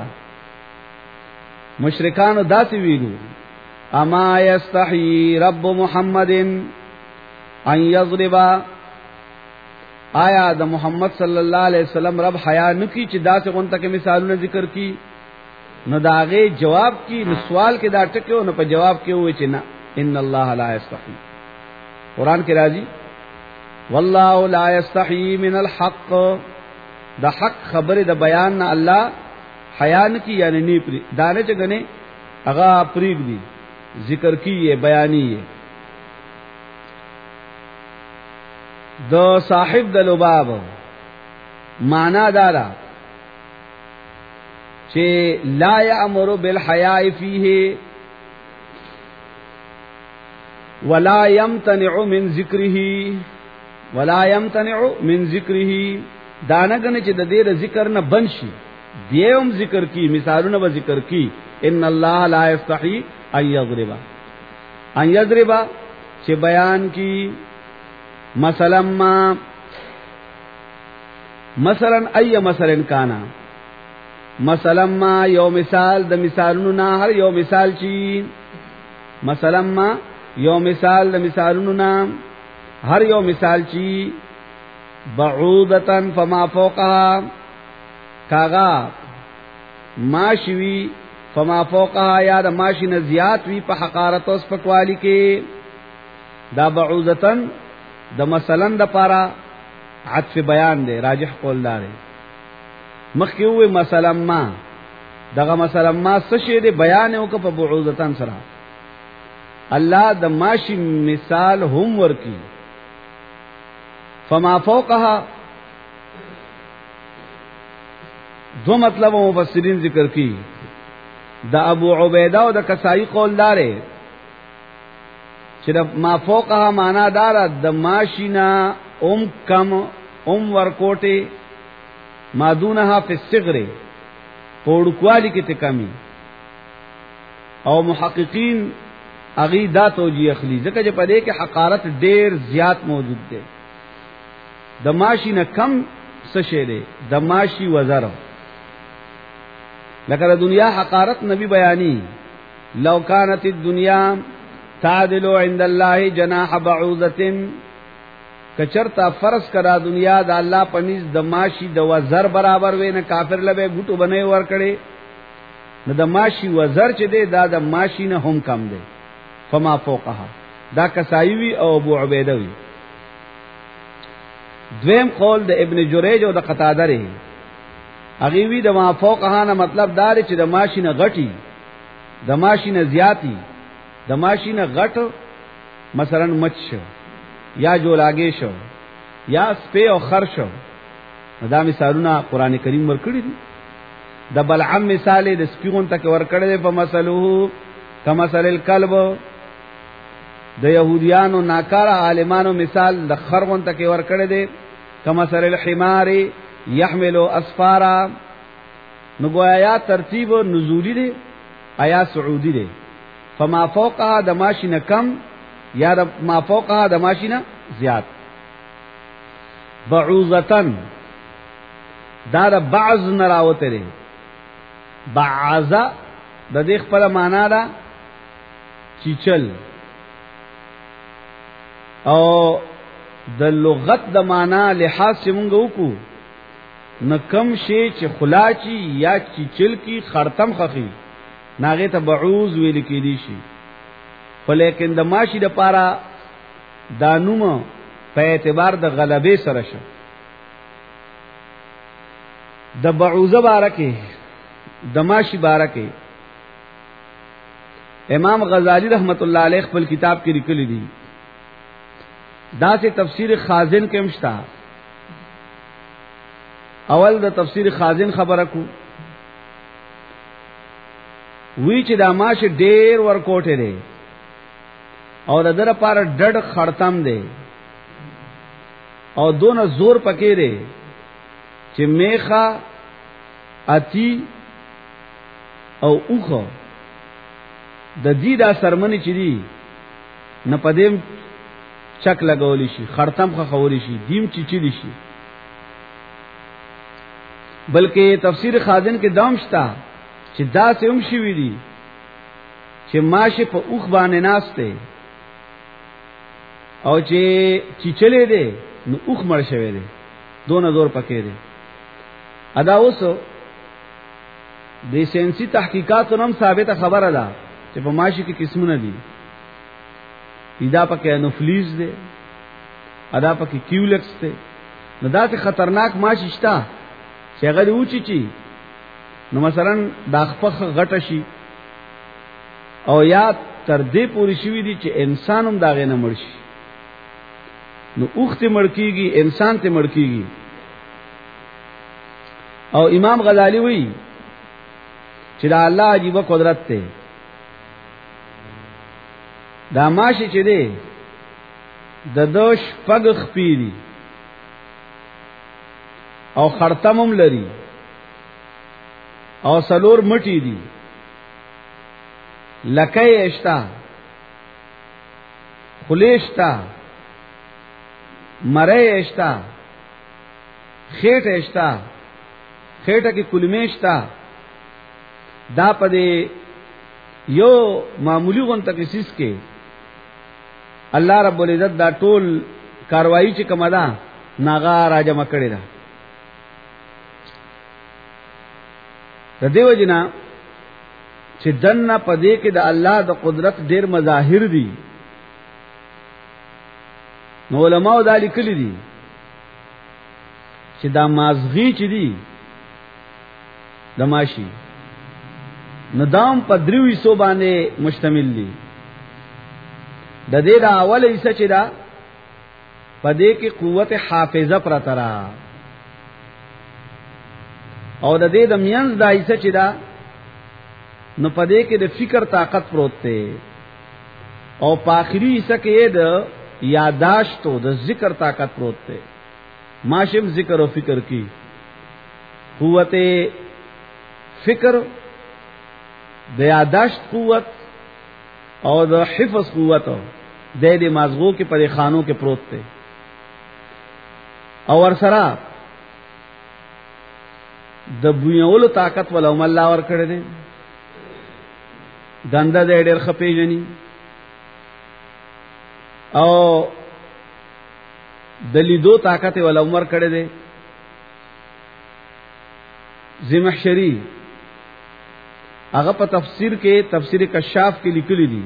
مشرکانو داسې ویلو اما یستحی رب محمد ان یضرب، آیا د محمد صلی الله علیه وسلم رب حیا نکی چې داسې غونته کې مثالونه ذکر کی؟ نو داغه جواب کی، نو سوال کې دا ټکو، نو په جواب کې وې چې نه ان الله لا یستحی. قران کې راځي والله لا یستحی من الحق، د حق خبره د بیان نه الله حیا نکی، یعنی نی پری دانه چې غنه هغه پریګ دی ذکر کیه بیانیه. دو صاحب د لباب معنا دارا چې لا یامر بالحیاء فیه ولا یمتنع من ذکره، ولا یمتنع من ذکره، دانګنه چې د دې ذکر نه بنشي دیوم ذکر کی، مثالونه به ذکر کی. ان الله لا یستحی ان یضرب، ان یضرب چې بیان کی مثلا ای مثلا کانا مثلا ما یو مثال د مثالونو نه هر یو مثال چی مثلا ما یو مثال د مثالونو نه هر یو مثال چی بعودتن فما فوقها کاغا ماشوی فما فوقها یا د ماشی نه زیات وی په حقارت او سپکوالی کې دا بعودتن د مثلا د پارا عطف بیان دی راجح قول دار مخکې وې مثلا ما دغه مثلا ما څه شی دی بیان وکړه په بعودتن سره الله د ماشی مثال هم ورکی فما فوقها دو مطلب مفسرین ذکر کی دا ابو عبیدہ او د کسائی قول داره چې د ما فوقها معنا دار د ماشینا کم ورکوټه مادونها فی الصغر پوڑکوالی کی تکمی او محققین اغي دا توجیه اخلي ځکه چې په دې کې حقارت ډیر زیات موجود دی د ماشی نه کم څه شی دی د ماشی وزر لکه د دنیا حقارت نبی بیانی لو كانت الدنيا تعدل عند الله جناح بعوضه کچرتا فرض کرا دنیا د الله پنځ د ماشی د وزر برابر وینه کافر لبه ګټو بنې ور کړي نو د ماشی وزر چې دی دا د ماشی نه هم کم دی فما فوقها دا کسایوی او ابو عبیده وی دویم قول د ابن جریج او د قتاده ری هغه وی د ما فوقها نه مطلب دار چې د ماشی نه غټي د ماشی نه زیاتی د ماشی نه غټ مثلا مچ یا جولاګې شو یا سپه او خر شو دا مثالونه قران کریم ورکړي دي د بلعم مثال د سپیغون تک ورکړي په مثلو کمثل الکلب د يهوديانو ناکاره عالمانو مثال د خرغون تک ورکړي دي کمثل الحمار يحمل اسفارا نو گویا ترتیب نزولی دي آیا سعودی دي فما فوقها د ماشینه کم یا د ما فوقها د ماشینه زیات بعوزتن دا د بعض نراوته لري بعضا د دې خپل معنا دا چیچل او د لغت د معنا لحاظ څنګه وکړو نکم شی چې خلاچی یا چیچل کی خرتم خخی ناغه ته بعوز ویل کېدی شي ولیکن د ماشی د پارا دانوم په اعتبار د غلبې سره شو د بعوزه بارکه د ماشی بارکه امام غزالی رحمت الله علیه خپل کتاب کې لیکلی دی دا سے تفسیر خازن کې مشتا اول د تفسیر خازن خبره کو وی چې د ماش ډیر ورکوټه دی او د در پار ډډ خړتم دی او دون زور پکې دی چې میخه اتی او اوخه د دې دا سرمنې چې دی نه پدیم چک لګولی شي خړتم خو خوري شي دیم چیچلی شي بلکې تفسیر خازن کې دام شتا چې دا سم شي وی دي چې ماشه په اوخ باندې ناشته او چې چیچلې ده نو اوخ مړ شوی دی دون زور پکې دی ادا اوسو د ساينسي تحقیقاتو نم ثابته خبره ده چې په ماشي کې قسمونه دي ادا پکې انوفلیز ده ادا پکې کیولکس ده نو دا ته خطرناک ماشي شتا چې هغه اوچی چی نو مثلا دا خپخ غټه شي او یا تر دې پوری شوی دي چې انسان هم دا غنه مړ شي نو اوخت مړکیږي انسان ته مړکیږي او امام غزالی وی چې دا الله عجیب قدرت ته دا ماشي چې دی د دوش پګخ پیری او خرتمم لري او سلور مټی دي لکه اشتا خلیشتا مره اشتا خیټ اشتا خیټه کې کلمیشتا دا پدې یو معمولی غونته کیسیس کې الله رب العزت دا ټول کاروایی چې کومه ده ناغا راجمه کړی ده. د دیو جنا چې دنه پدې کې د الله د قدرت ډېر مظاهر دي. نو علماء دا لیکلي دي چې دا مازغی چې دي د ماشي ندام په دریو حصو باندې مشتمل دي. د دې دا اوله حصہ چې دا پدې کې قوت حافظه پرترا او د دې د میانز دا حصہ چې دا نو پدې کې د فکر طاقت پروت دی او په آخري حصہ کې د یاداشت او د ذکر طاقت پروت دی. ماشم ذکر او فکر کی قوت فکر د یاداشت قوت او د حفظ قوت د دې مازغو کې پرې خانو کې پروت دی او ورسره د بویولو طاقت ولا الله ور کړی دی. دنده دې ډېر خپې جنې او د لیدو طاقت ولا عمر کړی دی. زمخشری هغه په تفسیر کې تفسیر کشاف کې لیکلی دي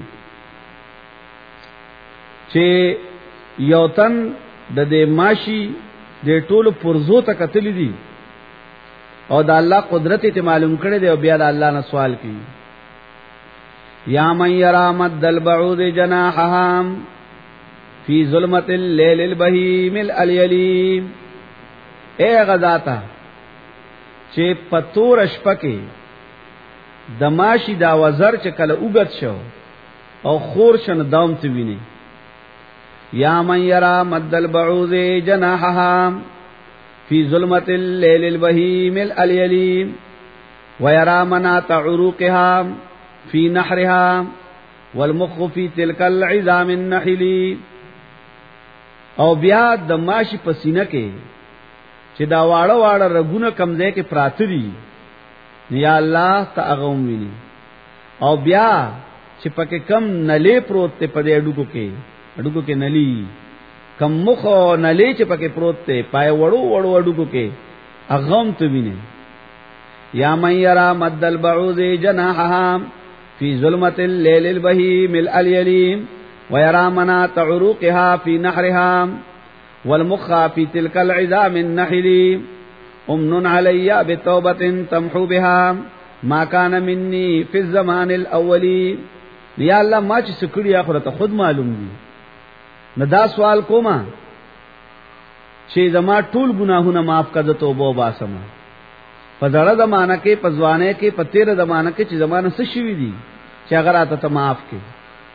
چې یو تن د دې ماشي د ټولو پرزو ته کتل دي او د الله قدرت ته معلوم کړي دی او بیا د الله نه سوال کوي یا من یرا مد البعوض جناحها فی ظلمت الليل البهیم الیلیم. اے غذاتا چې پتور شپکه د ماشي دا وزر چې کله اوګت شو او خور شن دام ته ویني. یا من یرا مد البعوض جناحها فی ظلمت الليل البهیم الیلیم ویرا منات عروقها فی نحرها والمخ فی تلک العظام النحلی. او بیا د ماشي پسینه کې چې دا واړه واړه رګونه کمزې کې پراته دي یا الله تعالی ویني او بیا چې پکې کم نلې پروت ته پدې اډوکو کې نلی کم مخ نلې چې پکې پروت ته پای وړو وړو اډوکو کې اغم ته ویني. یا من یرا مد البعوض جناحها فی ظلمت الليل البهیم الیلیم ويرى منات عروقها في نحرها والمخ في تلك العظام النحل امن علي بتوبة تمحو بها ما كان مني في الزمان الاولي. یا الله ما چې سکړی اخرته خود معلوم دي. نو دا سوال کوما چې زما ټول ګناهونه معاف کړه توبه وباسم په زړه زمانہ کې په ځوانه کې په تیر زمانہ کې چې زمانہ څه شوی دي چې هغه راته ته معاف کړي.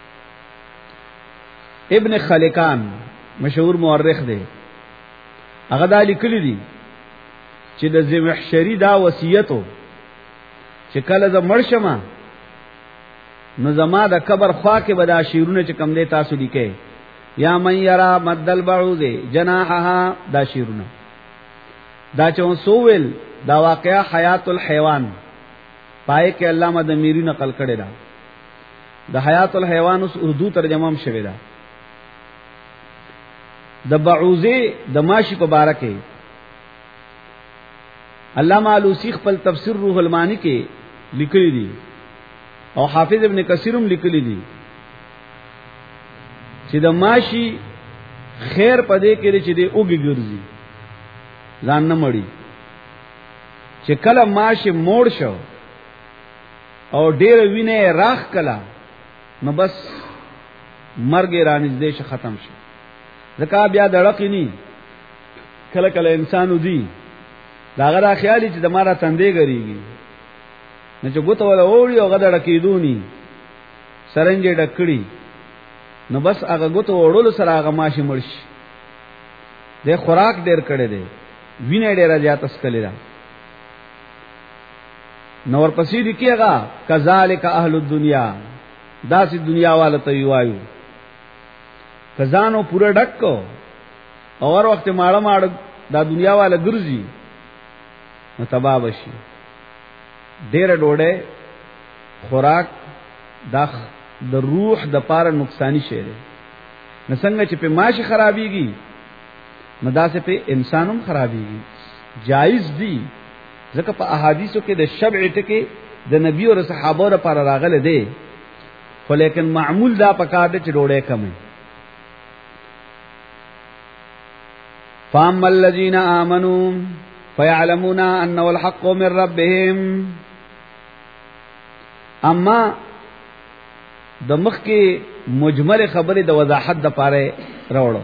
ابن خلکان مشهور مورخ دی هغه دا لیکلی دی چې د زمخشری دا وصیتو چې کله ز مرشمه نو زما د قبر خوا کې بدا شیرونه چې کم دی تاسو لیکي یا من یرا مد البعوض جناحها دا شیرونه دا چون سوول دا واقعا حیات الحیوان پای کې علامه د میری نقل کړی دا د حیات الحیوان اوس اردو ترجمه هم شوی دا. د بعوزه د ماشی په باره کې علامہ علوسی خپل تفسیر روح المانی کې لیکلی دي او حافظ ابن کثیر هم لیکلی دي چې د ماشی خیر پدې کې چې د اوګي ګرځي ځان نه مړی چې کله ماشی موړ شو او ډېر وینې راخ کلا نو بس مرګ رانږدې شي ختم شي. ځکه بیا دړقې ني کله کله انسانو دی دا غدا خیالي چې د مارا تندې غریږي نه چې ګوت ولا وړي او غدا ډکېدونی سرنجې ډکړي نو بس هغه ګوت وړول سره هغه ماشي مرشي د خوراک ډېر کړي دي وینې ډېر زیات اسکلې ده. نور پسې دي کېغه کذالک اهل الدنیا دا سي دنیا والو ته وایو خزانو پورا ډک کو اور وخت ماړه ماړه دا دنیا والا ګرځي نو تباہ بشي. ډېر ډوډۍ خوراک د روح د پاره نقصانی شی دی. نو څنګه چې په معاش خرابيږي نو داسې په انسانوم خرابيږي. جایز دی ځکه په احادیثو کې د شبع ټکي د نبی او صحابه لپاره راغله دی، خو لیکن معمول دا پکار دی چې ډوډۍ کمه. فاما الذين آمنوا فيعلمون انه الحق من ربهم. اما د مخ کې مجمل خبره د وضاحت د پاره راوړو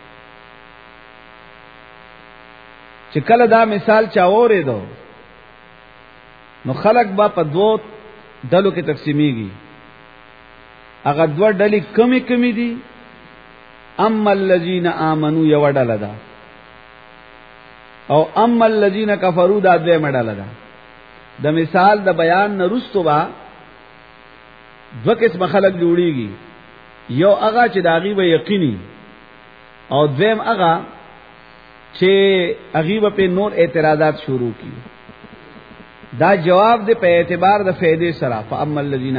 چې کله دا مثال چا اورې دو نو خلق با په دوه ډلو کې تقسیمیږي. هغه دوه ډلې کمی دي. اما الذين آمنوا یو ډله ده او اما الذين كفروا دا دویمه ډله ده. د مثال د بیان نه رستو با دو قسم خلق جوړیږي. یو هغه چې داغي به یقیني او دویم هغه چې هغه په نور اعتراضات شروع کی. دا جواب دې په اعتبار د فائدې سره. فاما الذين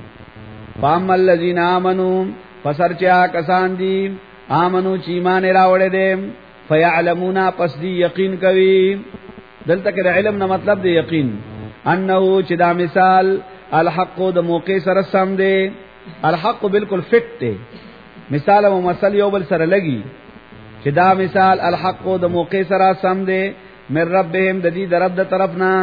آمنوا فسرچا کسان دي آمنو چې ایمان راوړې دي فیعلمون پس دی یقین کوي. دلته کې علم نه مطلب دی یقین. انه چې دا مثال الحق د موقع سره سم دی. الحق بالکل فٹ دی. مثال او مثل یو بل سره لګي چې دا مثال الحق د موقع سره سم دی. من ربهم د دې رب د طرفنا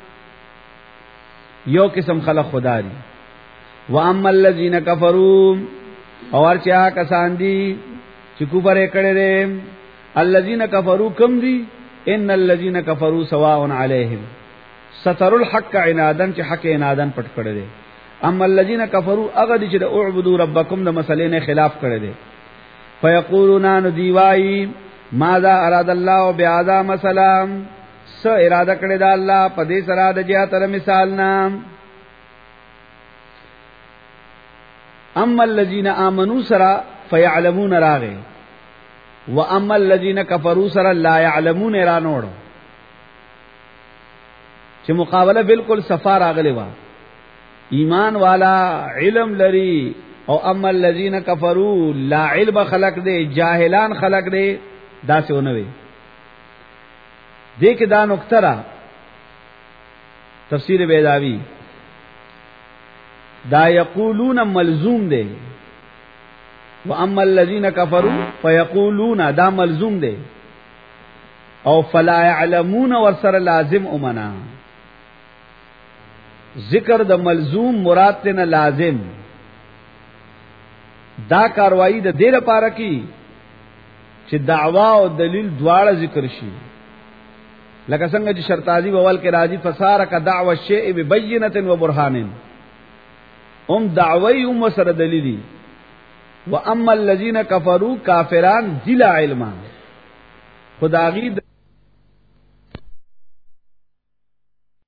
یو قسم خلق خدا دی. واما الذين كفروا اور چا کسان دي چې کفر کړي دي. الذين كفروا کم دي؟ ان الذين كفروا سواء عليهم ستر الحق عنادن چې حق عنادن پټ کړي دي. اما الذين كفروا هغه دي چې اعبدوا ربكم د مسلې نه خلاف کړي دي. فيقولون ندیوای ماذا اراد الله بهذا مثلا س اراده کړی دا الله په دې سره د جهاتره مثال نام. اما الذين آمنوا سرا فيعلمون راغه واما الذين كفروا سرا لا يعلمون رانوړو چې مقابله بالکل صفا راغلی و. ایمان والا علم لري او اما الذين كفروا لا علم خلق دے جاهلان خلق دے. دا څه ونوي دې کې دا نقطه را تفسیر بیضاوی دا یقولون ملزوم دے واما الذين كفروا فيقولون دا ملزوم دے او فلا يعلمون ورسر لازم امنا. ذکر د ملزوم مراد ته لازم. دا کاروایی د دې لپاره کی چې دعوا او دلیل دواړه ذکر شي. لکه څنګه چې شرطازی بول کې راځي فسارک دعوا الشیء ببینه و برهان. دعوی سره دلیلی. واما الذين كفروا کافران ذل علم خداغي